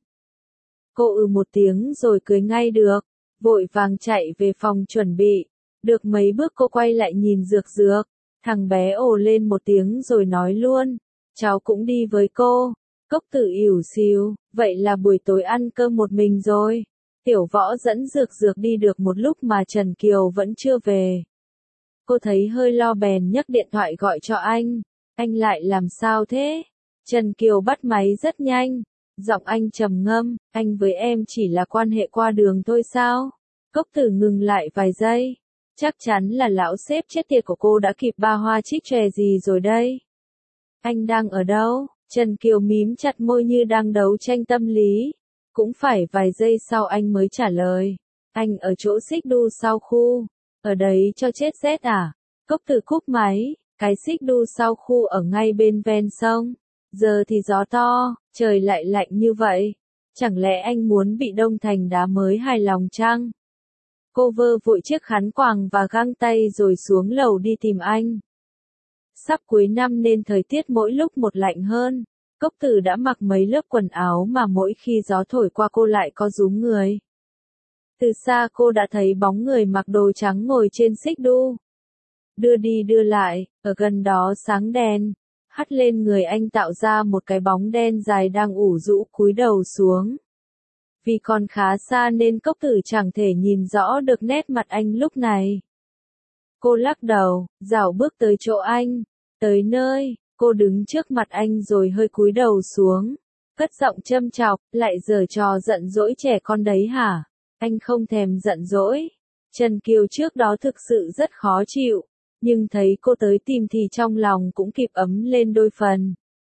Cô một tiếng rồi cười ngay được, vội vàng chạy về phòng chuẩn bị. Được mấy bước cô quay lại nhìn Dược Dược, thằng bé ồ lên một tiếng rồi nói luôn, cháu cũng đi với cô. Cốc Tử ỉu xìu, vậy là buổi tối ăn cơm một mình rồi. Tiểu Võ dẫn Dược Dược đi được một lúc mà Trần Kiều vẫn chưa về. Cô thấy hơi lo bèn nhấc điện thoại gọi cho anh lại làm sao thế? Trần Kiều bắt máy rất nhanh, giọng anh trầm ngâm, anh với em chỉ là quan hệ qua đường thôi sao? Cốc Tử ngừng lại vài giây, chắc chắn là lão sếp chết tiệt của cô đã kịp ba hoa trích chòe gì rồi đây. Anh đang ở đâu? Trần Kiều mím chặt môi như đang đấu tranh tâm lý. Cũng phải vài giây sau anh mới trả lời. Anh ở chỗ xích đu sau khu. Ở đấy cho chết rét à? Cốc Tử cúp máy. Cái xích đu sau khu ở ngay bên ven sông. Giờ thì gió to, trời lại lạnh như vậy. Chẳng lẽ anh muốn bị đông thành đá mới hài lòng chăng? Cô vơ vội chiếc khăn quàng và găng tay rồi xuống lầu đi tìm anh. Sắp cuối năm nên thời tiết mỗi lúc một lạnh hơn. Cốc Tử đã mặc mấy lớp quần áo mà mỗi khi gió thổi qua cô lại có rúm người. Từ xa cô đã thấy bóng người mặc đồ trắng ngồi trên xích đu. Đưa đi đưa lại, ở gần đó sáng đèn, hắt lên người anh tạo ra một cái bóng đen dài đang ủ rũ cúi đầu xuống. Vì còn khá xa nên Cốc Tử chẳng thể nhìn rõ được nét mặt anh lúc này. Cô lắc đầu, dạo bước tới chỗ anh. Tới nơi, cô đứng trước mặt anh rồi hơi cúi đầu xuống. Cất giọng châm chọc, lại giở trò giận dỗi trẻ con đấy hả? Anh không thèm giận dỗi. Trần Kiều trước đó thực sự rất khó chịu. Nhưng thấy cô tới tìm thì trong lòng cũng kịp ấm lên đôi phần.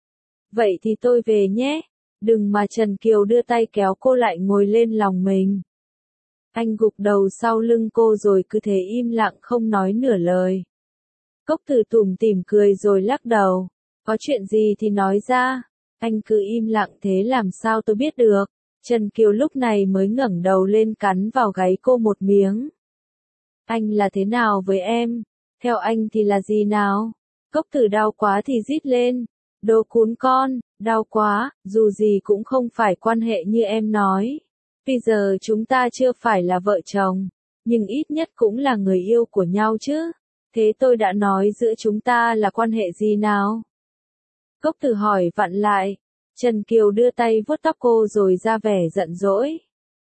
Vậy thì tôi về nhé. Đừng mà Trần Kiều đưa tay kéo cô lại ngồi lên lòng mình. Anh gục đầu sau lưng cô rồi cứ thế im lặng không nói nửa lời. Cốc Tử tủm tỉm cười rồi lắc đầu. Có chuyện gì thì nói ra. Anh cứ im lặng thế làm sao tôi biết được. Trần Kiều lúc này mới ngẩng đầu lên cắn vào gáy cô một miếng. Anh là thế nào với em? Theo anh thì là gì nào? Cốc Tử đau quá thì rít lên. Đồ cún con, đau quá, dù gì cũng không phải quan hệ như em nói. Bây giờ chúng ta chưa phải là vợ chồng, nhưng ít nhất cũng là người yêu của nhau chứ. Thế tôi đã nói giữa chúng ta là quan hệ gì nào? Cốc Tử hỏi vặn lại. Trần Kiều đưa tay vuốt tóc cô rồi ra vẻ giận dỗi.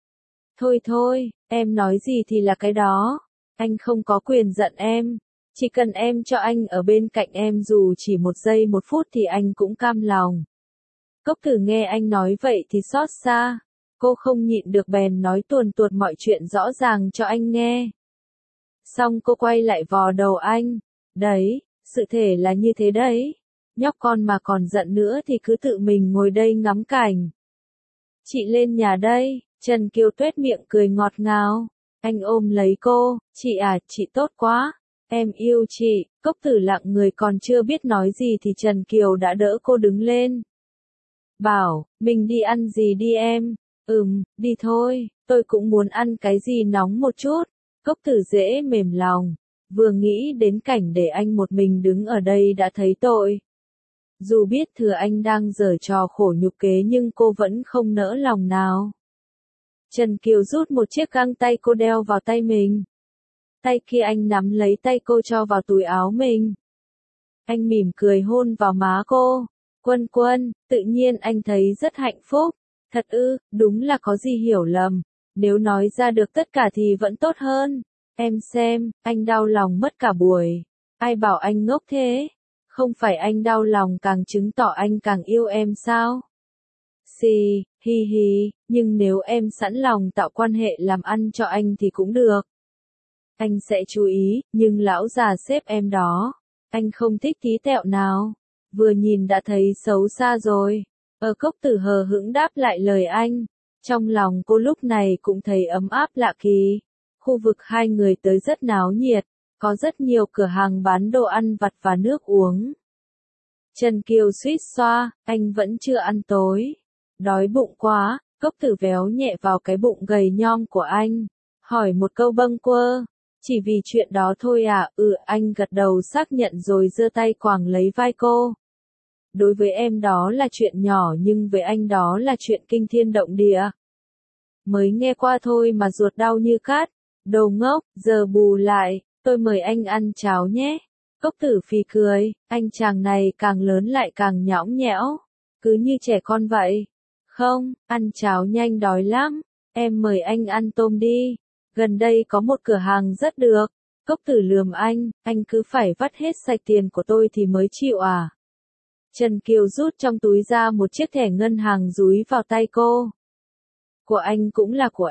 Thôi, em nói gì thì là cái đó. Anh không có quyền giận em. Chỉ cần em cho anh ở bên cạnh em dù chỉ một giây một phút thì anh cũng cam lòng. Cốc Tử nghe anh nói vậy thì xót xa. Cô không nhịn được bèn nói tuồn tuột mọi chuyện rõ ràng cho anh nghe. Xong cô quay lại vò đầu anh. Đấy, sự thể là như thế đấy. Nhóc con mà còn giận nữa thì cứ tự mình ngồi đây ngắm cảnh. Chị lên nhà đây. Trần Kiều tuét miệng cười ngọt ngào. Anh ôm lấy cô. Chị à, chị tốt quá. Em yêu chị. Cốc Tử lặng người còn chưa biết nói gì thì Trần Kiều đã đỡ cô đứng lên. Bảo, mình đi ăn gì đi em? Đi thôi, tôi cũng muốn ăn cái gì nóng một chút. Cốc Tử dễ mềm lòng. Vừa nghĩ đến cảnh để anh một mình đứng ở đây đã thấy tội. Dù biết thừa anh đang giở trò khổ nhục kế nhưng cô vẫn không nỡ lòng nào. Trần Kiều rút một chiếc găng tay cô đeo vào tay mình. Tay kia anh nắm lấy tay cô cho vào túi áo mình. Anh mỉm cười hôn vào má cô. Quân Quân, tự nhiên anh thấy rất hạnh phúc. Thật ư, đúng là có gì hiểu lầm. Nếu nói ra được tất cả thì vẫn tốt hơn. Em xem, anh đau lòng mất cả buổi. Ai bảo anh ngốc thế? Không phải anh đau lòng càng chứng tỏ anh càng yêu em sao? Xì, hi hi, nhưng nếu em sẵn lòng tạo quan hệ làm ăn cho anh thì cũng được. Anh sẽ chú ý, nhưng lão già sếp em đó, anh không thích tí tẹo nào. Vừa nhìn đã thấy xấu xa rồi. Cốc Tử hờ hững đáp lại lời anh. Trong lòng cô lúc này cũng thấy ấm áp lạ kỳ. Khu vực hai người tới rất náo nhiệt, có rất nhiều cửa hàng bán đồ ăn vặt và nước uống. Trần Kiều suýt xoa, anh vẫn chưa ăn tối. Đói bụng quá, Cốc Tử véo nhẹ vào cái bụng gầy nhom của anh. Hỏi một câu bâng quơ. Chỉ vì chuyện đó thôi à? Anh gật đầu xác nhận rồi giơ tay quàng lấy vai cô. Đối với em đó là chuyện nhỏ nhưng với anh đó là chuyện kinh thiên động địa. Mới nghe qua thôi mà ruột đau như cát. Đồ ngốc, giờ bù lại, tôi mời anh ăn cháo nhé. Cốc Tử phì cười, anh chàng này càng lớn lại càng nhõng nhẽo. Cứ như trẻ con vậy. Không, ăn cháo nhanh đói lắm. Em mời anh ăn tôm đi. Gần đây có một cửa hàng rất được. Cốc Tử lườm anh cứ phải vắt hết sạch tiền của tôi thì mới chịu à? Trần Kiều rút trong túi ra một chiếc thẻ ngân hàng dúi vào tay cô. Của anh cũng là của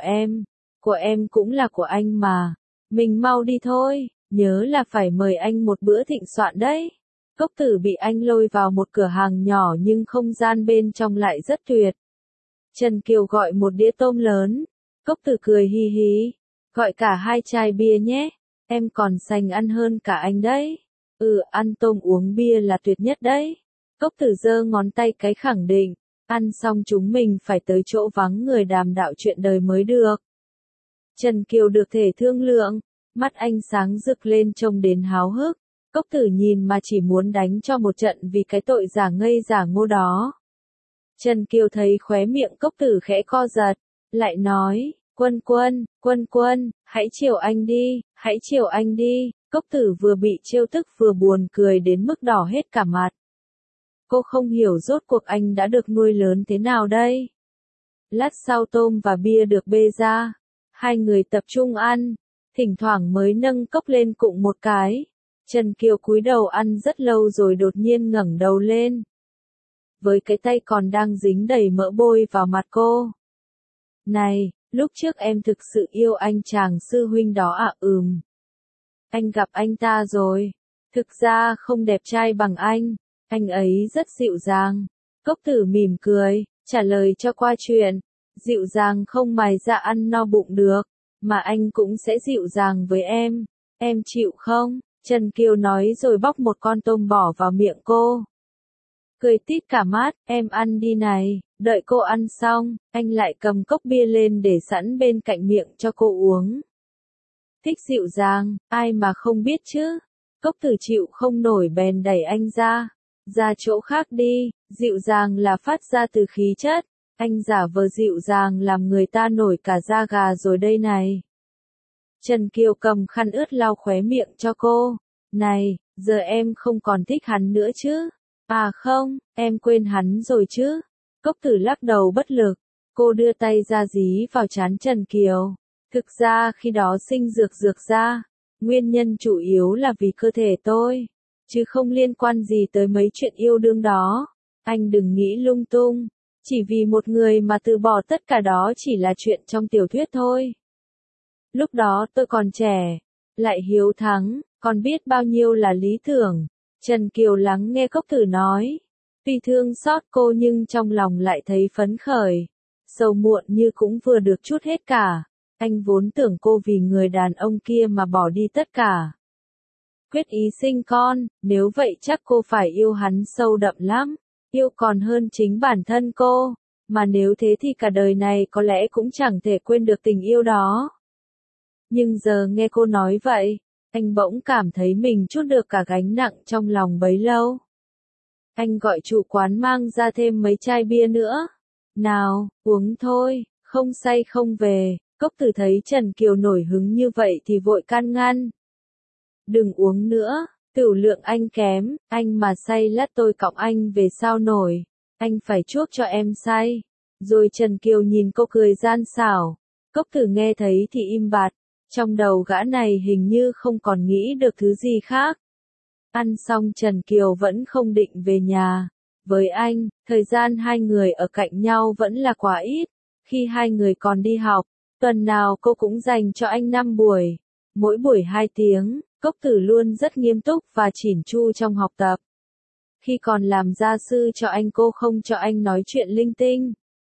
em cũng là của anh mà. Mình mau đi thôi, nhớ là phải mời anh một bữa thịnh soạn đấy. Cốc Tử bị anh lôi vào một cửa hàng nhỏ nhưng không gian bên trong lại rất tuyệt. Trần Kiều gọi một đĩa tôm lớn. Cốc Tử cười hi hi. Gọi cả 2 chai bia nhé. Em còn sành ăn hơn cả anh đấy. Ăn tôm uống bia là tuyệt nhất đấy. Cốc Tử giơ ngón tay cái khẳng định. Ăn xong chúng mình phải tới chỗ vắng người đàm đạo chuyện đời mới được. Trần Kiều được thể thương lượng. Mắt anh sáng rực lên trông đến háo hức. Cốc Tử nhìn mà chỉ muốn đánh cho một trận vì cái tội giả ngây giả ngô đó. Trần Kiều thấy khóe miệng Cốc Tử khẽ co giật. Lại nói, Quân Quân, hãy chiều anh đi, hãy chiều anh đi. Cốc Tử vừa bị trêu tức vừa buồn cười đến mức đỏ hết cả mặt. Cô không hiểu rốt cuộc anh đã được nuôi lớn thế nào đây. Lát sau tôm và bia được bê ra. Hai người tập trung ăn, thỉnh thoảng mới nâng cốc lên cụng một cái. Trần Kiều cúi đầu ăn rất lâu rồi đột nhiên ngẩng đầu lên. Với cái tay còn đang dính đầy mỡ bôi vào mặt cô. Này, lúc trước em thực sự yêu anh chàng sư huynh đó à? Anh gặp anh ta rồi. Thực ra không đẹp trai bằng anh ấy rất dịu dàng. Cốc Tử mỉm cười, trả lời cho qua chuyện. Dịu dàng không mài ra ăn no bụng được, mà anh cũng sẽ dịu dàng với em chịu không? Trần Kiều nói rồi bóc một con tôm bỏ vào miệng cô. Cười tít cả mắt, em ăn đi này, đợi cô ăn xong, anh lại cầm cốc bia lên để sẵn bên cạnh miệng cho cô uống. Thích dịu dàng, ai mà không biết chứ? Cốc Tử chịu không nổi bèn đẩy anh ra chỗ khác đi, dịu dàng là phát ra từ khí chất, anh giả vờ dịu dàng làm người ta nổi cả da gà rồi đây này. Trần Kiều cầm khăn ướt lau khóe miệng cho cô. Này, giờ em không còn thích hắn nữa chứ? À không, em quên hắn rồi chứ? Cốc Tử lắc đầu bất lực. Cô đưa tay ra dí vào trán Trần Kiều. Thực ra khi đó sinh dược ra. Nguyên nhân chủ yếu là vì cơ thể tôi. Chứ không liên quan gì tới mấy chuyện yêu đương đó. Anh đừng nghĩ lung tung. Chỉ vì một người mà từ bỏ tất cả đó chỉ là chuyện trong tiểu thuyết thôi. Lúc đó tôi còn trẻ, lại hiếu thắng, còn biết bao nhiêu là lý tưởng. Trần Kiều lắng nghe Cốc Tử nói. Tuy thương xót cô nhưng trong lòng lại thấy phấn khởi. Sầu muộn như cũng vừa được chút hết cả. Anh vốn tưởng cô vì người đàn ông kia mà bỏ đi tất cả. Quyết ý sinh con, nếu vậy chắc cô phải yêu hắn sâu đậm lắm. Yêu còn hơn chính bản thân cô. Mà nếu thế thì cả đời này có lẽ cũng chẳng thể quên được tình yêu đó. Nhưng giờ nghe cô nói vậy, anh bỗng cảm thấy mình trút được cả gánh nặng trong lòng bấy lâu. Anh gọi chủ quán mang ra thêm mấy chai bia nữa. Nào, uống thôi, Không say không về, Cốc Tử thấy Trần Kiều nổi hứng như vậy thì vội can ngăn. Đừng uống nữa, tửu lượng anh kém, anh mà say lát tôi cõng anh về sao nổi, anh phải chuốc cho em say. Rồi Trần Kiều nhìn cô cười gian xảo, Cốc Tử nghe thấy thì im bặt, trong đầu gã này hình như không còn nghĩ được thứ gì khác. Ăn xong Trần Kiều vẫn không định về nhà. Với anh, thời gian hai người ở cạnh nhau vẫn là quá ít. Khi hai người còn đi học, tuần nào cô cũng dành cho anh 5 buổi. Mỗi buổi 2 tiếng, Cốc Tử luôn rất nghiêm túc và chỉn chu trong học tập. Khi còn làm gia sư cho anh cô không cho anh nói chuyện linh tinh.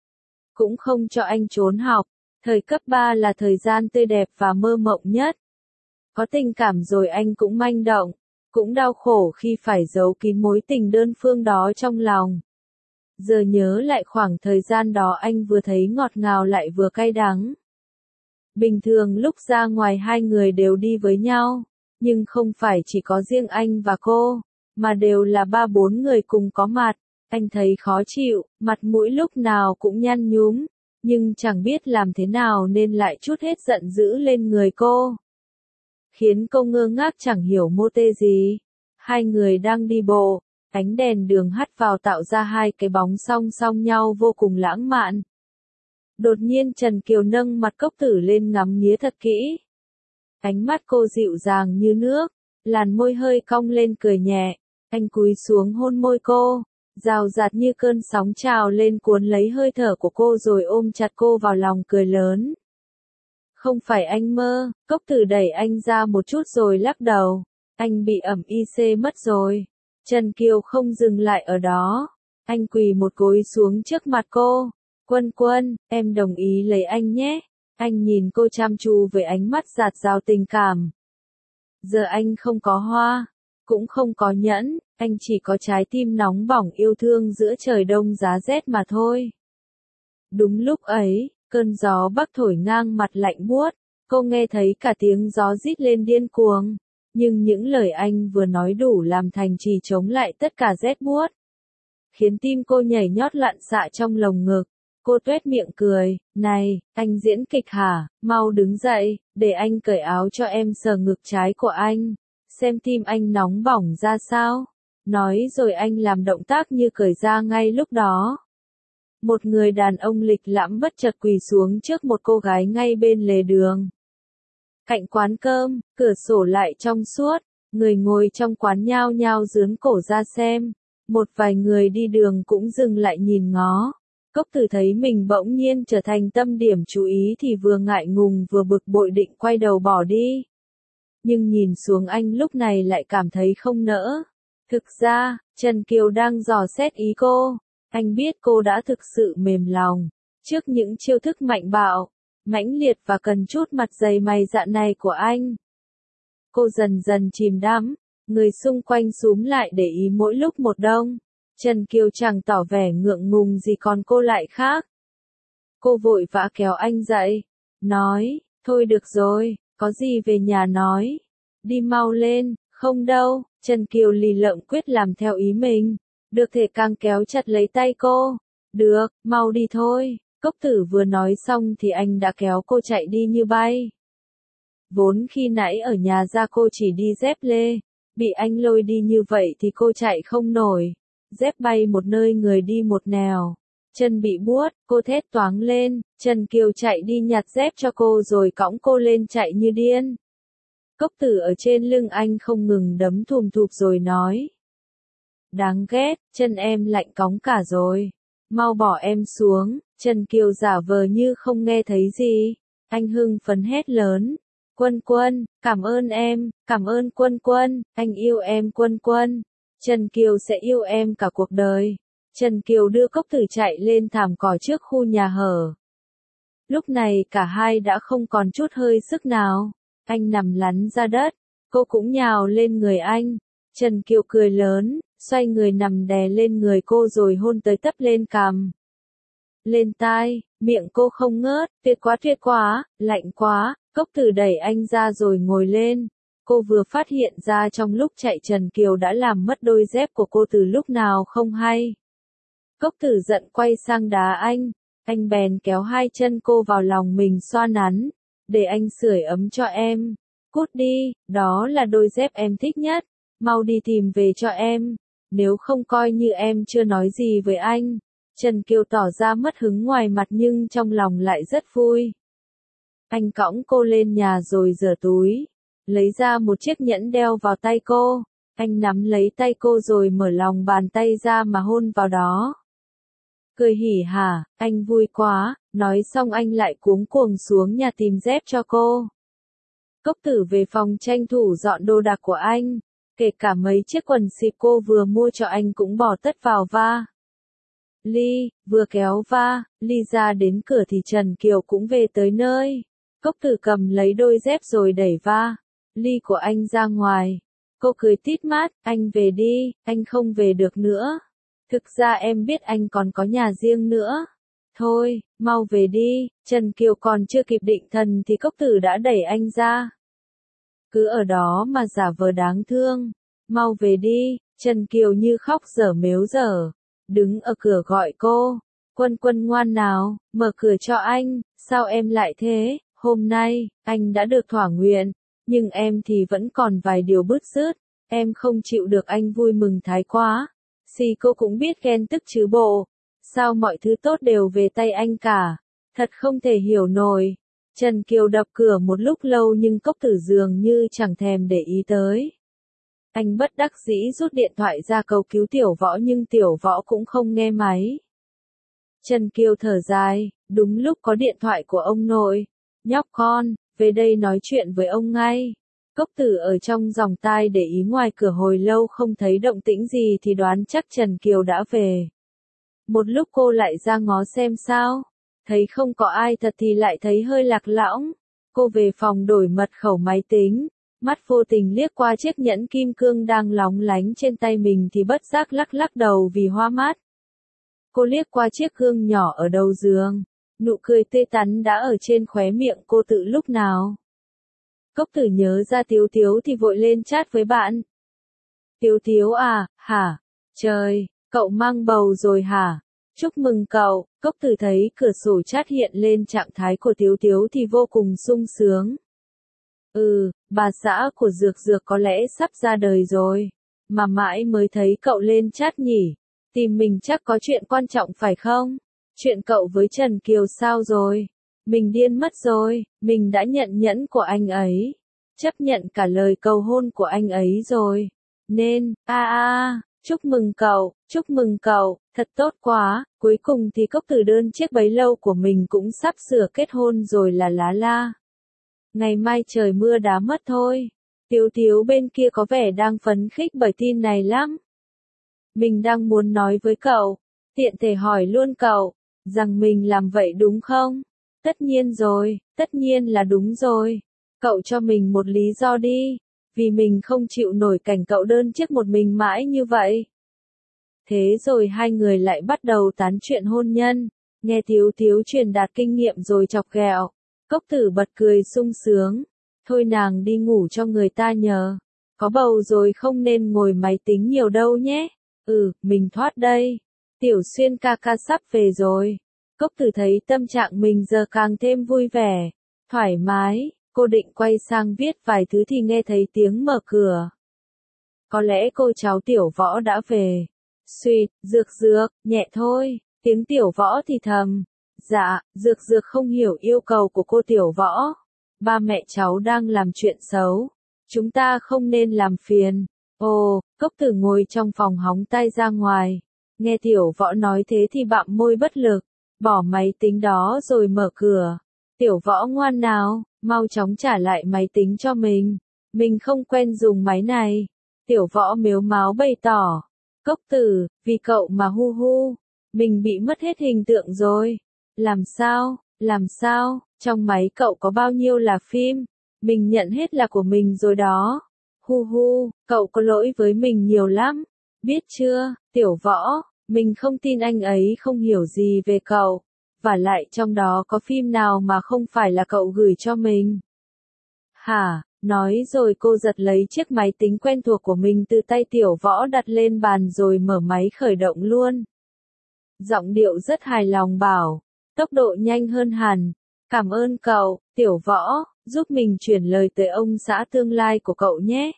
Cũng không cho anh trốn học. Thời cấp 3 là thời gian tươi đẹp và mơ mộng nhất. Có tình cảm rồi anh cũng manh động. Cũng đau khổ khi phải giấu kín mối tình đơn phương đó trong lòng. Giờ nhớ lại khoảng thời gian đó anh vừa thấy ngọt ngào lại vừa cay đắng. Bình thường lúc ra ngoài hai người đều đi với nhau, nhưng không phải chỉ có riêng anh và cô, mà đều là 3-4 người cùng có mặt. Anh thấy khó chịu, mặt mũi lúc nào cũng nhăn nhúm, nhưng chẳng biết làm thế nào nên lại trút hết giận dữ lên người cô. Khiến cô ngơ ngác chẳng hiểu mô tê gì. Hai người đang đi bộ, ánh đèn đường hắt vào tạo ra hai cái bóng song song nhau vô cùng lãng mạn. Đột nhiên Trần Kiều nâng mặt Cốc Tử lên ngắm nghía thật kỹ. Ánh mắt cô dịu dàng như nước, làn môi hơi cong lên cười nhẹ, anh cúi xuống hôn môi cô, rào rạt như cơn sóng trào lên cuốn lấy hơi thở của cô rồi ôm chặt cô vào lòng cười lớn. Không phải anh mơ, Cốc Tử đẩy anh ra một chút rồi lắc đầu. Anh bị ẩm IC mất rồi. Trần Kiều không dừng lại ở đó. Anh quỳ một gối xuống trước mặt cô. Quân Quân, em đồng ý lấy anh nhé. Anh nhìn cô chăm chú với ánh mắt dạt dào tình cảm. Giờ anh không có hoa, cũng không có nhẫn, anh chỉ có trái tim nóng bỏng yêu thương giữa trời đông giá rét mà thôi. Đúng lúc ấy, cơn gió bắc thổi ngang mặt lạnh buốt, cô nghe thấy cả tiếng gió rít lên điên cuồng, nhưng những lời anh vừa nói đủ làm thành trì chống lại tất cả rét buốt, khiến tim cô nhảy nhót loạn xạ trong lồng ngực. Cô tuét miệng cười, này, anh diễn kịch hả, mau đứng dậy, để anh cởi áo cho em sờ ngực trái của anh, xem tim anh nóng bỏng ra sao. Nói rồi anh làm động tác như cởi ra ngay lúc đó. Một người đàn ông lịch lãm bất chợt quỳ xuống trước một cô gái ngay bên lề đường. Cạnh quán cơm, cửa sổ lại trong suốt, người ngồi trong quán nhao nhao giương cổ ra xem. Một vài người đi đường cũng dừng lại nhìn ngó. Cốc Tử thấy mình bỗng nhiên trở thành tâm điểm chú ý thì vừa ngại ngùng vừa bực bội định quay đầu bỏ đi. Nhưng nhìn xuống anh lúc này lại cảm thấy không nỡ. Thực ra, Trần Kiều đang dò xét ý cô. Anh biết cô đã thực sự mềm lòng trước những chiêu thức mạnh bạo, mãnh liệt và cần chút mặt dày mày dạn này của anh. Cô dần dần chìm đắm, người xung quanh xúm lại để ý mỗi lúc một đông. Trần Kiều chẳng tỏ vẻ ngượng ngùng gì còn cô lại khác. Cô vội vã kéo anh dậy, nói, thôi được rồi, có gì về nhà nói. Đi mau lên, không đâu, Trần Kiều lì lợm quyết làm theo ý mình. Được thể càng kéo chặt lấy tay cô. Được, mau đi thôi. Cốc Tử vừa nói xong thì anh đã kéo cô chạy đi như bay. Vốn khi nãy ở nhà ra cô chỉ đi dép lê. Bị anh lôi đi như vậy thì cô chạy không nổi. Dép bay một nơi người đi một nẻo. Chân bị buốt, cô thét toáng lên. Trần Kiều chạy đi nhặt dép cho cô rồi cõng cô lên chạy như điên. Cốc Tử ở trên lưng anh không ngừng đấm thùm thụp rồi nói. Đáng ghét, chân em lạnh cóng cả rồi. Mau bỏ em xuống. Trần Kiều giả vờ như không nghe thấy gì. Anh hưng phấn hét lớn. Quân Quân, cảm ơn em, cảm ơn Quân Quân, anh yêu em Quân Quân. Trần Kiều sẽ yêu em cả cuộc đời. Trần Kiều đưa Cốc Tử chạy lên thảm cỏ trước khu nhà hở. Lúc này cả hai đã không còn chút hơi sức nào. Anh nằm lăn ra đất, cô cũng nhào lên người anh. Trần Kiều cười lớn, xoay người nằm đè lên người cô rồi hôn tới tấp lên cằm. Lên tai, miệng cô không ngớt, tuyệt quá, lạnh quá. Cốc Tử đẩy anh ra rồi ngồi lên. Cô vừa phát hiện ra trong lúc chạy Trần Kiều đã làm mất đôi dép của cô từ lúc nào không hay. Cốc Tử giận quay sang đá anh. Anh bèn kéo hai chân cô vào lòng mình xoa nắn, để anh sưởi ấm cho em. Cút đi, đó là đôi dép em thích nhất, mau đi tìm về cho em, nếu không coi như em chưa nói gì với anh. Trần Kiều tỏ ra mất hứng ngoài mặt nhưng trong lòng lại rất vui. Anh cõng cô lên nhà rồi rửa túi, lấy ra một chiếc nhẫn đeo vào tay cô. Anh nắm lấy tay cô rồi mở lòng bàn tay ra mà hôn vào đó. Cười hỉ hả, anh vui quá, nói xong anh lại cuống cuồng xuống nhà tìm dép cho cô. Cốc Tử về phòng tranh thủ dọn đồ đạc của anh, kể cả mấy chiếc quần xịp cô vừa mua cho anh cũng bỏ tất vào va. Ly, vừa kéo va, Ly ra đến cửa thì Trần Kiều cũng về tới nơi. Cốc Tử cầm lấy đôi dép rồi đẩy va, Ly của anh ra ngoài. Cô cười tít mắt, anh về đi, anh không về được nữa. Thực ra em biết anh còn có nhà riêng nữa. Thôi, mau về đi. Trần Kiều còn chưa kịp định thần thì Cốc Tử đã đẩy anh ra. Cứ ở đó mà giả vờ đáng thương. Mau về đi. Trần Kiều như khóc dở mếu dở, đứng ở cửa gọi cô. Quân Quân ngoan nào, mở cửa cho anh. Sao em lại thế? Hôm nay, anh đã được thỏa nguyện, nhưng em thì vẫn còn vài điều bứt rứt. Em không chịu được anh vui mừng thái quá. Xì cô cũng biết ghen tức chứ bộ. Sao mọi thứ tốt đều về tay anh cả. Thật không thể hiểu nổi. Trần Kiều đập cửa một lúc lâu nhưng Cốc Tử dường như chẳng thèm để ý tới. Anh bất đắc dĩ rút điện thoại ra cầu cứu Tiểu Võ nhưng Tiểu Võ cũng không nghe máy. Trần Kiều thở dài, đúng lúc có điện thoại của ông nội. Nhóc con, về đây nói chuyện với ông ngay. Cốc Tử ở trong vòng tai để ý ngoài cửa hồi lâu không thấy động tĩnh gì thì đoán chắc Trần Kiều đã về. Một lúc cô lại ra ngó xem sao, thấy không có ai thật thì lại thấy hơi lạc lõng. Cô về phòng đổi mật khẩu máy tính, mắt vô tình liếc qua chiếc nhẫn kim cương đang lóng lánh trên tay mình thì bất giác lắc lắc đầu vì hoa mắt. Cô liếc qua chiếc gương nhỏ ở đầu giường, nụ cười tươi tắn đã ở trên khóe miệng cô từ lúc nào. Cốc Tử nhớ ra Tiếu Tiếu thì vội lên chat với bạn. Tiếu Tiếu à, hả? Trời, cậu mang bầu rồi hả? Chúc mừng cậu. Cốc Tử thấy cửa sổ chat hiện lên trạng thái của Tiếu Tiếu thì vô cùng sung sướng. Bà xã của Dược Dược có lẽ sắp ra đời rồi. Mà mãi mới thấy cậu lên chat nhỉ? Tìm mình chắc có chuyện quan trọng phải không? Chuyện cậu với Trần Kiều sao rồi? Mình điên mất rồi, mình đã nhận nhẫn của anh ấy. Chấp nhận cả lời cầu hôn của anh ấy rồi. Nên, chúc mừng cậu, thật tốt quá. Cuối cùng thì Cốc Tử đơn chiếc bấy lâu của mình cũng sắp sửa kết hôn rồi là lá la. Ngày mai trời mưa đá mất thôi. Tiếu Tiếu bên kia có vẻ đang phấn khích bởi tin này lắm. Mình đang muốn nói với cậu, tiện thể hỏi luôn cậu, rằng mình làm vậy đúng không? Tất nhiên rồi, tất nhiên là đúng rồi. Cậu cho mình một lý do đi, vì mình không chịu nổi cảnh cậu đơn chiếc một mình mãi như vậy. Thế rồi hai người lại bắt đầu tán chuyện hôn nhân, nghe Tiếu Tiếu truyền đạt kinh nghiệm rồi chọc ghẹo. Cốc Tử bật cười sung sướng. Thôi nàng đi ngủ cho người ta nhờ. Có bầu rồi không nên ngồi máy tính nhiều đâu nhé. Mình thoát đây. Tiểu Xuyên ca ca sắp về rồi. Cốc Tử thấy tâm trạng mình giờ càng thêm vui vẻ, thoải mái. Cô định quay sang viết vài thứ thì nghe thấy tiếng mở cửa. Có lẽ cô cháu Tiểu Võ đã về. Xuyệt, Dược Dược, nhẹ thôi. Tiếng Tiểu Võ thì thầm. Dạ, Dược Dược không hiểu yêu cầu của cô Tiểu Võ. Ba mẹ cháu đang làm chuyện xấu. Chúng ta không nên làm phiền. Cốc Tử ngồi trong phòng hóng tay ra ngoài. Nghe Tiểu Võ nói thế thì bặm môi bất lực. Bỏ máy tính đó rồi mở cửa. Tiểu Võ ngoan nào, mau chóng trả lại máy tính cho mình. Mình không quen dùng máy này. Tiểu Võ mếu máo bày tỏ. Cốc Tử, vì cậu mà hu hu. Mình bị mất hết hình tượng rồi. Làm sao, trong máy cậu có bao nhiêu là phim? Mình nhận hết là của mình rồi đó. Hu hu, cậu có lỗi với mình nhiều lắm. Biết chưa, Tiểu Võ, mình không tin anh ấy không hiểu gì về cậu. Và lại trong đó có phim nào mà không phải là cậu gửi cho mình. Hả, nói rồi cô giật lấy chiếc máy tính quen thuộc của mình từ tay Tiểu Võ đặt lên bàn rồi mở máy khởi động luôn. Giọng điệu rất hài lòng bảo, tốc độ nhanh hơn hẳn. Cảm ơn cậu, Tiểu Võ, giúp mình chuyển lời tới ông xã tương lai của cậu nhé.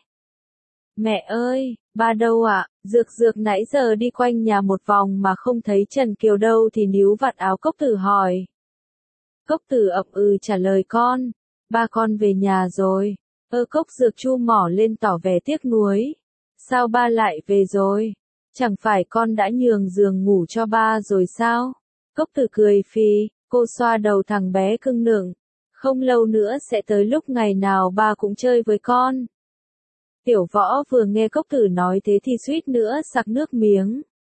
Mẹ ơi, ba đâu ạ? Dược Dược nãy giờ đi quanh nhà một vòng mà không thấy Trần Kiều đâu thì níu vạt áo Cốc Tử hỏi. Cốc Tử ậm ừ trả lời con, ba con về nhà rồi. Cốc Dược chu mỏ lên tỏ vẻ tiếc nuối. Sao ba lại về rồi? Chẳng phải con đã nhường giường ngủ cho ba rồi sao? Cốc Tử cười phì, cô xoa đầu thằng bé cưng nựng. Không lâu nữa sẽ tới lúc ngày nào ba cũng chơi với con. Tiểu Võ vừa nghe Cốc Tử nói thế thì suýt nữa sặc nước miếng.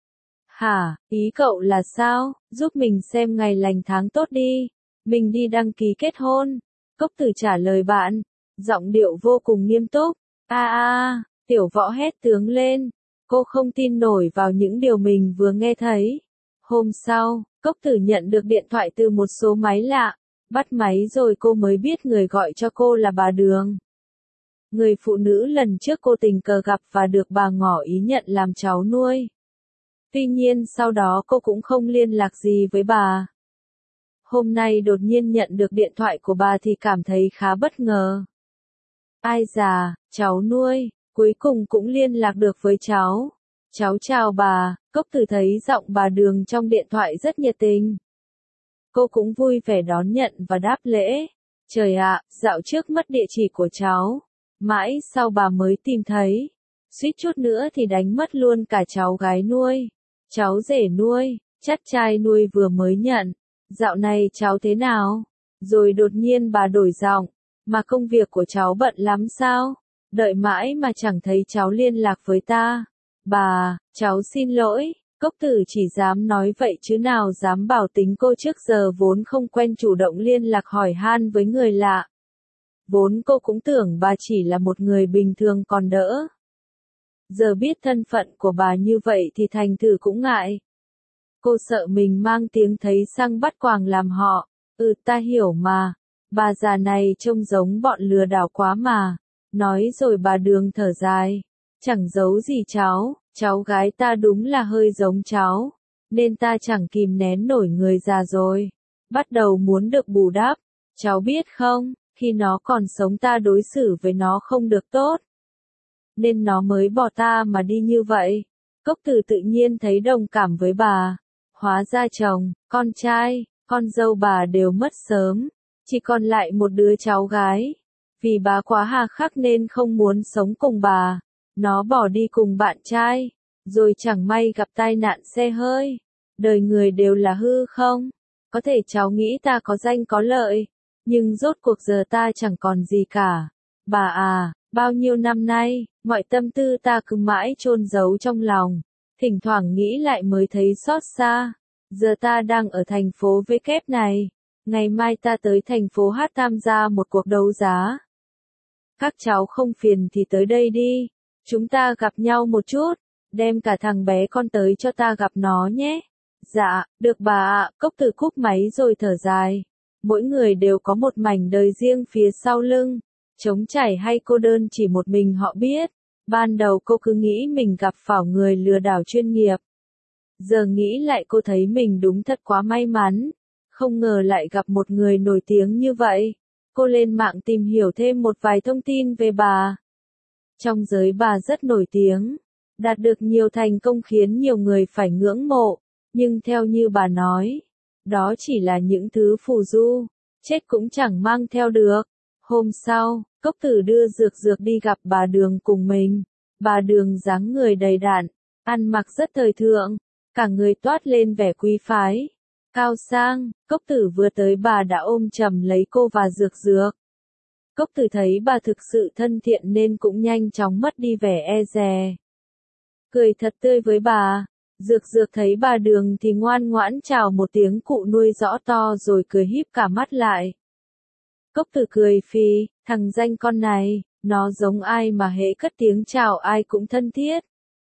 Hả, ý cậu là sao? Giúp mình xem ngày lành tháng tốt đi. Mình đi đăng ký kết hôn. Cốc Tử trả lời bạn, giọng điệu vô cùng nghiêm túc. Tiểu Võ hét tướng lên. Cô không tin nổi vào những điều mình vừa nghe thấy. Hôm sau, Cốc Tử nhận được điện thoại từ một số máy lạ. Bắt máy rồi cô mới biết người gọi cho cô là bà Đường. Người phụ nữ lần trước cô tình cờ gặp và được bà ngỏ ý nhận làm cháu nuôi. Tuy nhiên sau đó cô cũng không liên lạc gì với bà. Hôm nay đột nhiên nhận được điện thoại của bà thì cảm thấy khá bất ngờ. Ai già, cháu nuôi, cuối cùng cũng liên lạc được với cháu. Cháu chào bà, Cốc Tử thấy giọng bà Đường trong điện thoại rất nhiệt tình. Cô cũng vui vẻ đón nhận và đáp lễ. Trời ạ, dạo trước mất địa chỉ của cháu. Mãi sau bà mới tìm thấy. Suýt chút nữa thì đánh mất luôn cả cháu gái nuôi. Cháu rể nuôi, chắt trai nuôi vừa mới nhận. Dạo này cháu thế nào? Rồi đột nhiên bà đổi giọng. Mà công việc của cháu bận lắm sao? Đợi mãi mà chẳng thấy cháu liên lạc với ta. Bà, cháu xin lỗi. Cốc Tử chỉ dám nói vậy chứ nào dám bảo tính cô trước giờ vốn không quen chủ động liên lạc hỏi han với người lạ. Vốn cô cũng tưởng bà chỉ là một người bình thường còn đỡ. Giờ biết thân phận của bà như vậy thì thành thử cũng ngại. Cô sợ mình mang tiếng thấy sang bắt quàng làm họ. Ta hiểu mà. Bà già này trông giống bọn lừa đảo quá mà. Nói rồi bà Đường thở dài. Chẳng giấu gì cháu gái ta đúng là hơi giống cháu. Nên ta chẳng kìm nén nổi người già rồi. Bắt đầu muốn được bù đắp. Cháu biết không, khi nó còn sống ta đối xử với nó không được tốt. Nên nó mới bỏ ta mà đi như vậy. Cốc Tử tự nhiên thấy đồng cảm với bà. Hóa ra chồng, con trai, con dâu bà đều mất sớm. Chỉ còn lại một đứa cháu gái. Vì bà quá hà khắc nên không muốn sống cùng bà. Nó bỏ đi cùng bạn trai. Rồi chẳng may gặp tai nạn xe hơi. Đời người đều là hư không? Có thể cháu nghĩ ta có danh có lợi. Nhưng rốt cuộc giờ ta chẳng còn gì cả. Bà à, bao nhiêu năm nay, mọi tâm tư ta cứ mãi chôn giấu trong lòng. Thỉnh thoảng nghĩ lại mới thấy xót xa. Giờ ta đang ở thành phố V kép này. Ngày mai ta tới thành phố H tham gia một cuộc đấu giá. Các cháu không phiền thì tới đây đi. Chúng ta gặp nhau một chút. Đem cả thằng bé con tới cho ta gặp nó nhé. Dạ, được bà ạ. Cốc Tử cúp máy rồi thở dài. Mỗi người đều có một mảnh đời riêng phía sau lưng. Trống trải hay cô đơn chỉ một mình họ biết. Ban đầu cô cứ nghĩ mình gặp phải người lừa đảo chuyên nghiệp. Giờ nghĩ lại cô thấy mình đúng thật quá may mắn. Không ngờ lại gặp một người nổi tiếng như vậy. Cô lên mạng tìm hiểu thêm một vài thông tin về bà. Trong giới bà rất nổi tiếng. Đạt được nhiều thành công khiến nhiều người phải ngưỡng mộ. Nhưng theo như bà nói, đó chỉ là những thứ phù du. Chết cũng chẳng mang theo được. Hôm sau, Cốc Tử đưa Dược Dược đi gặp bà Đường cùng mình. Bà Đường dáng người đầy đặn, ăn mặc rất thời thượng, cả người toát lên vẻ quý phái, cao sang. Cốc Tử vừa tới bà đã ôm chầm lấy cô và Dược Dược. Cốc Tử thấy bà thực sự thân thiện nên cũng nhanh chóng mất đi vẻ e dè. Cười thật tươi với bà. Dược Dược thấy bà Đường thì ngoan ngoãn chào một tiếng cụ nuôi rõ to rồi cười híp cả mắt lại. Cốc Tử cười phì, thằng danh con này, nó giống ai mà hễ cất tiếng chào ai cũng thân thiết.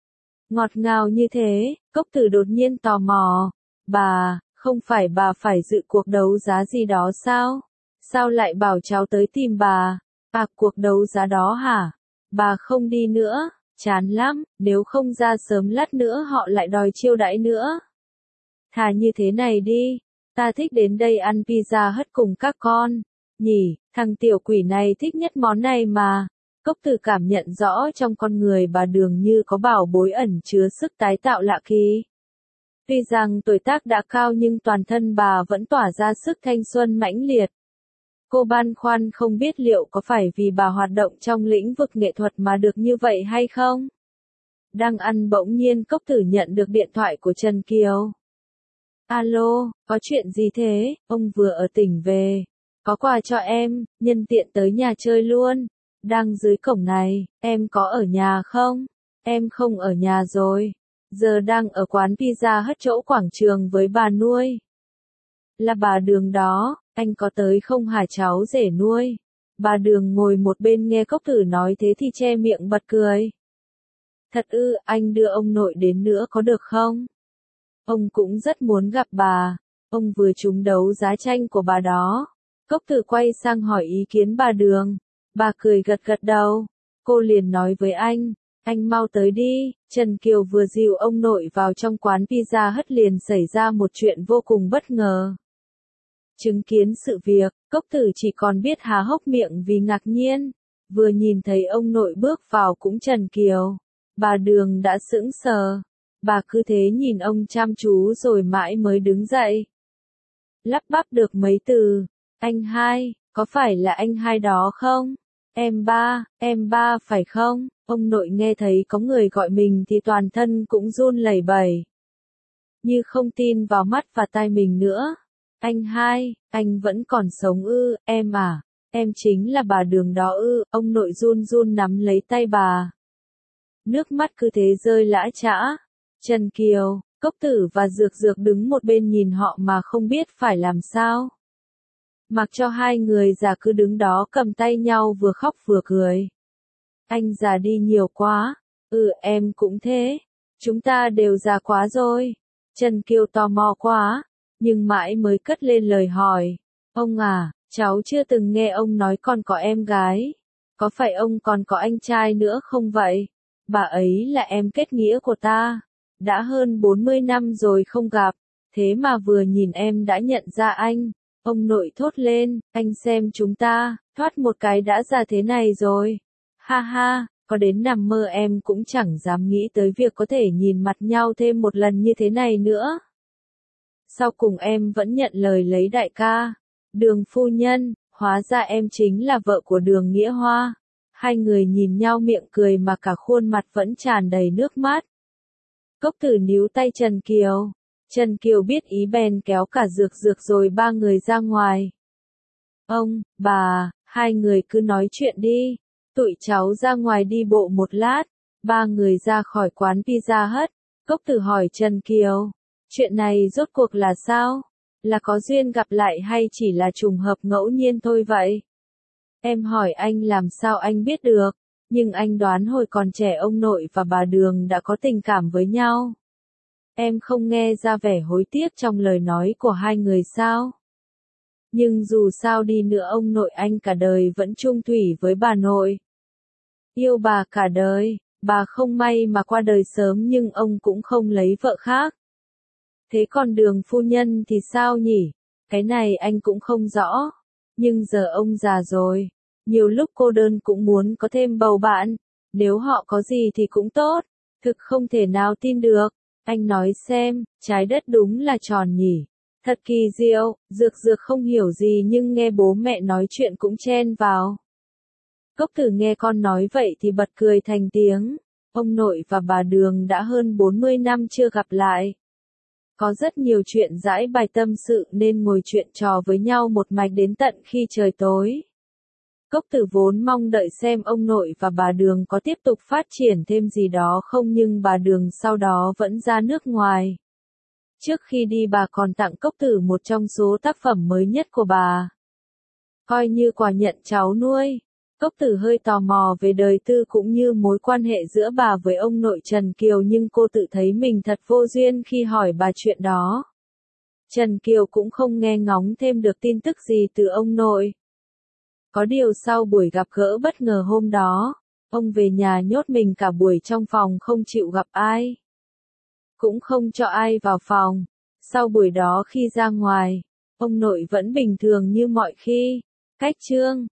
Ngọt ngào như thế, Cốc Tử đột nhiên tò mò. Bà, không phải bà phải dự cuộc đấu giá gì đó sao? Sao lại bảo cháu tới tìm bà? Cuộc đấu giá đó hả? Bà không đi nữa, chán lắm, nếu không ra sớm lát nữa họ lại đòi chiêu đãi nữa. Thà như thế này đi, Ta thích đến đây ăn pizza hất cùng các con. Nhỉ, thằng tiểu quỷ này thích nhất món này mà. Cốc Tử cảm nhận rõ trong con người bà Đường như có bảo bối ẩn chứa sức tái tạo lạ kỳ. Tuy rằng tuổi tác đã cao nhưng toàn thân bà vẫn tỏa ra sức thanh xuân mãnh liệt. Cô băn khoăn không biết liệu có phải vì bà hoạt động trong lĩnh vực nghệ thuật mà được như vậy hay không? Đang ăn bỗng nhiên Cốc Tử nhận được điện thoại của Trần Kiều. Alo, có chuyện gì thế? Ông vừa ở tỉnh về. Có quà cho em, nhân tiện tới nhà chơi luôn. Đang dưới cổng này, em có ở nhà không? Em không ở nhà rồi. Giờ đang ở quán pizza hất chỗ quảng trường với bà nuôi. Là bà Đường đó, anh có tới không hả cháu rể nuôi? Bà Đường ngồi một bên nghe Cốc Tử nói thế thì che miệng bật cười. Thật ư, anh đưa ông nội đến nữa có được không? Ông cũng rất muốn gặp bà. Ông vừa trúng đấu giá tranh của bà đó. Cốc Tử quay sang hỏi ý kiến bà Đường. Bà cười gật gật đầu. Cô liền nói với anh mau tới đi. Trần Kiều vừa dìu ông nội vào trong quán pizza hất liền xảy ra một chuyện vô cùng bất ngờ. Chứng kiến sự việc, Cốc Tử chỉ còn biết há hốc miệng vì ngạc nhiên. Vừa nhìn thấy ông nội bước vào cũng Trần Kiều. Bà Đường đã sững sờ. Bà cứ thế nhìn ông chăm chú rồi mãi mới đứng dậy. Lắp bắp được mấy từ. Anh hai, có phải là anh hai đó không? Em ba phải không? Ông nội nghe thấy có người gọi mình thì toàn thân cũng run lẩy bẩy. Như không tin vào mắt và tai mình nữa. Anh hai, anh vẫn còn sống ư? Em à, em chính là bà Đường đó ư? Ông nội run run nắm lấy tay bà. Nước mắt cứ thế rơi lã chã. Trần Kiều, Cốc Tử và Dược Dược đứng một bên nhìn họ mà không biết phải làm sao. Mặc cho hai người già cứ đứng đó cầm tay nhau vừa khóc vừa cười. Anh già đi nhiều quá. Em cũng thế. Chúng ta đều già quá rồi. Trần Kiều tò mò quá, nhưng mãi mới cất lên lời hỏi. Ông à, cháu chưa từng nghe ông nói con có em gái. Có phải ông còn có anh trai nữa không vậy? Bà ấy là em kết nghĩa của ta. Đã hơn 40 năm rồi không gặp. Thế mà vừa nhìn em đã nhận ra anh. Ông nội thốt lên, anh xem chúng ta, thoát một cái đã già thế này rồi. Ha ha, có đến nằm mơ em cũng chẳng dám nghĩ tới việc có thể nhìn mặt nhau thêm một lần như thế này nữa. Sau cùng em vẫn nhận lời lấy đại ca. Đường phu nhân, hóa ra em chính là vợ của Đường Nghĩa Hoa. Hai người nhìn nhau miệng cười mà cả khuôn mặt vẫn tràn đầy nước mắt. Cốc Tử níu tay Trần Kiều. Trần Kiều biết ý bèn kéo cả Dược Dược rồi ba người ra ngoài. Ông, bà, hai người cứ nói chuyện đi. Tụi cháu ra ngoài đi bộ một lát. Ba người ra khỏi quán pizza hất. Cốc Tử hỏi Trần Kiều. Chuyện này rốt cuộc là sao? Là có duyên gặp lại hay chỉ là trùng hợp ngẫu nhiên thôi vậy? Em hỏi anh làm sao anh biết được, nhưng anh đoán hồi còn trẻ ông nội và bà Đường đã có tình cảm với nhau. Em không nghe ra vẻ hối tiếc trong lời nói của hai người sao? Nhưng dù sao đi nữa ông nội anh cả đời vẫn chung thủy với bà nội. Yêu bà cả đời, bà không may mà qua đời sớm nhưng ông cũng không lấy vợ khác. Thế còn Đường phu nhân thì sao nhỉ? Cái này anh cũng không rõ. Nhưng giờ ông già rồi. Nhiều lúc cô đơn cũng muốn có thêm bầu bạn. Nếu họ có gì thì cũng tốt. Thực không thể nào tin được. Anh nói xem, trái đất đúng là tròn nhỉ. Thật kỳ diệu, Dược Dược không hiểu gì nhưng nghe bố mẹ nói chuyện cũng chen vào. Cốc Tử nghe con nói vậy thì bật cười thành tiếng. Ông nội và bà Đường đã hơn 40 năm chưa gặp lại. Có rất nhiều chuyện giãi bài tâm sự nên ngồi chuyện trò với nhau một mạch đến tận khi trời tối. Cốc Tử vốn mong đợi xem ông nội và bà Đường có tiếp tục phát triển thêm gì đó không nhưng bà Đường sau đó vẫn ra nước ngoài. Trước khi đi bà còn tặng Cốc Tử một trong số tác phẩm mới nhất của bà. Coi như quà nhận cháu nuôi. Cốc Tử hơi tò mò về đời tư cũng như mối quan hệ giữa bà với ông nội Trần Kiều nhưng cô tự thấy mình thật vô duyên khi hỏi bà chuyện đó. Trần Kiều cũng không nghe ngóng thêm được tin tức gì từ ông nội. Có điều sau buổi gặp gỡ bất ngờ hôm đó, ông về nhà nhốt mình cả buổi trong phòng không chịu gặp ai. Cũng không cho ai vào phòng. Sau buổi đó khi ra ngoài, Ông nội vẫn bình thường như mọi khi. Cách chương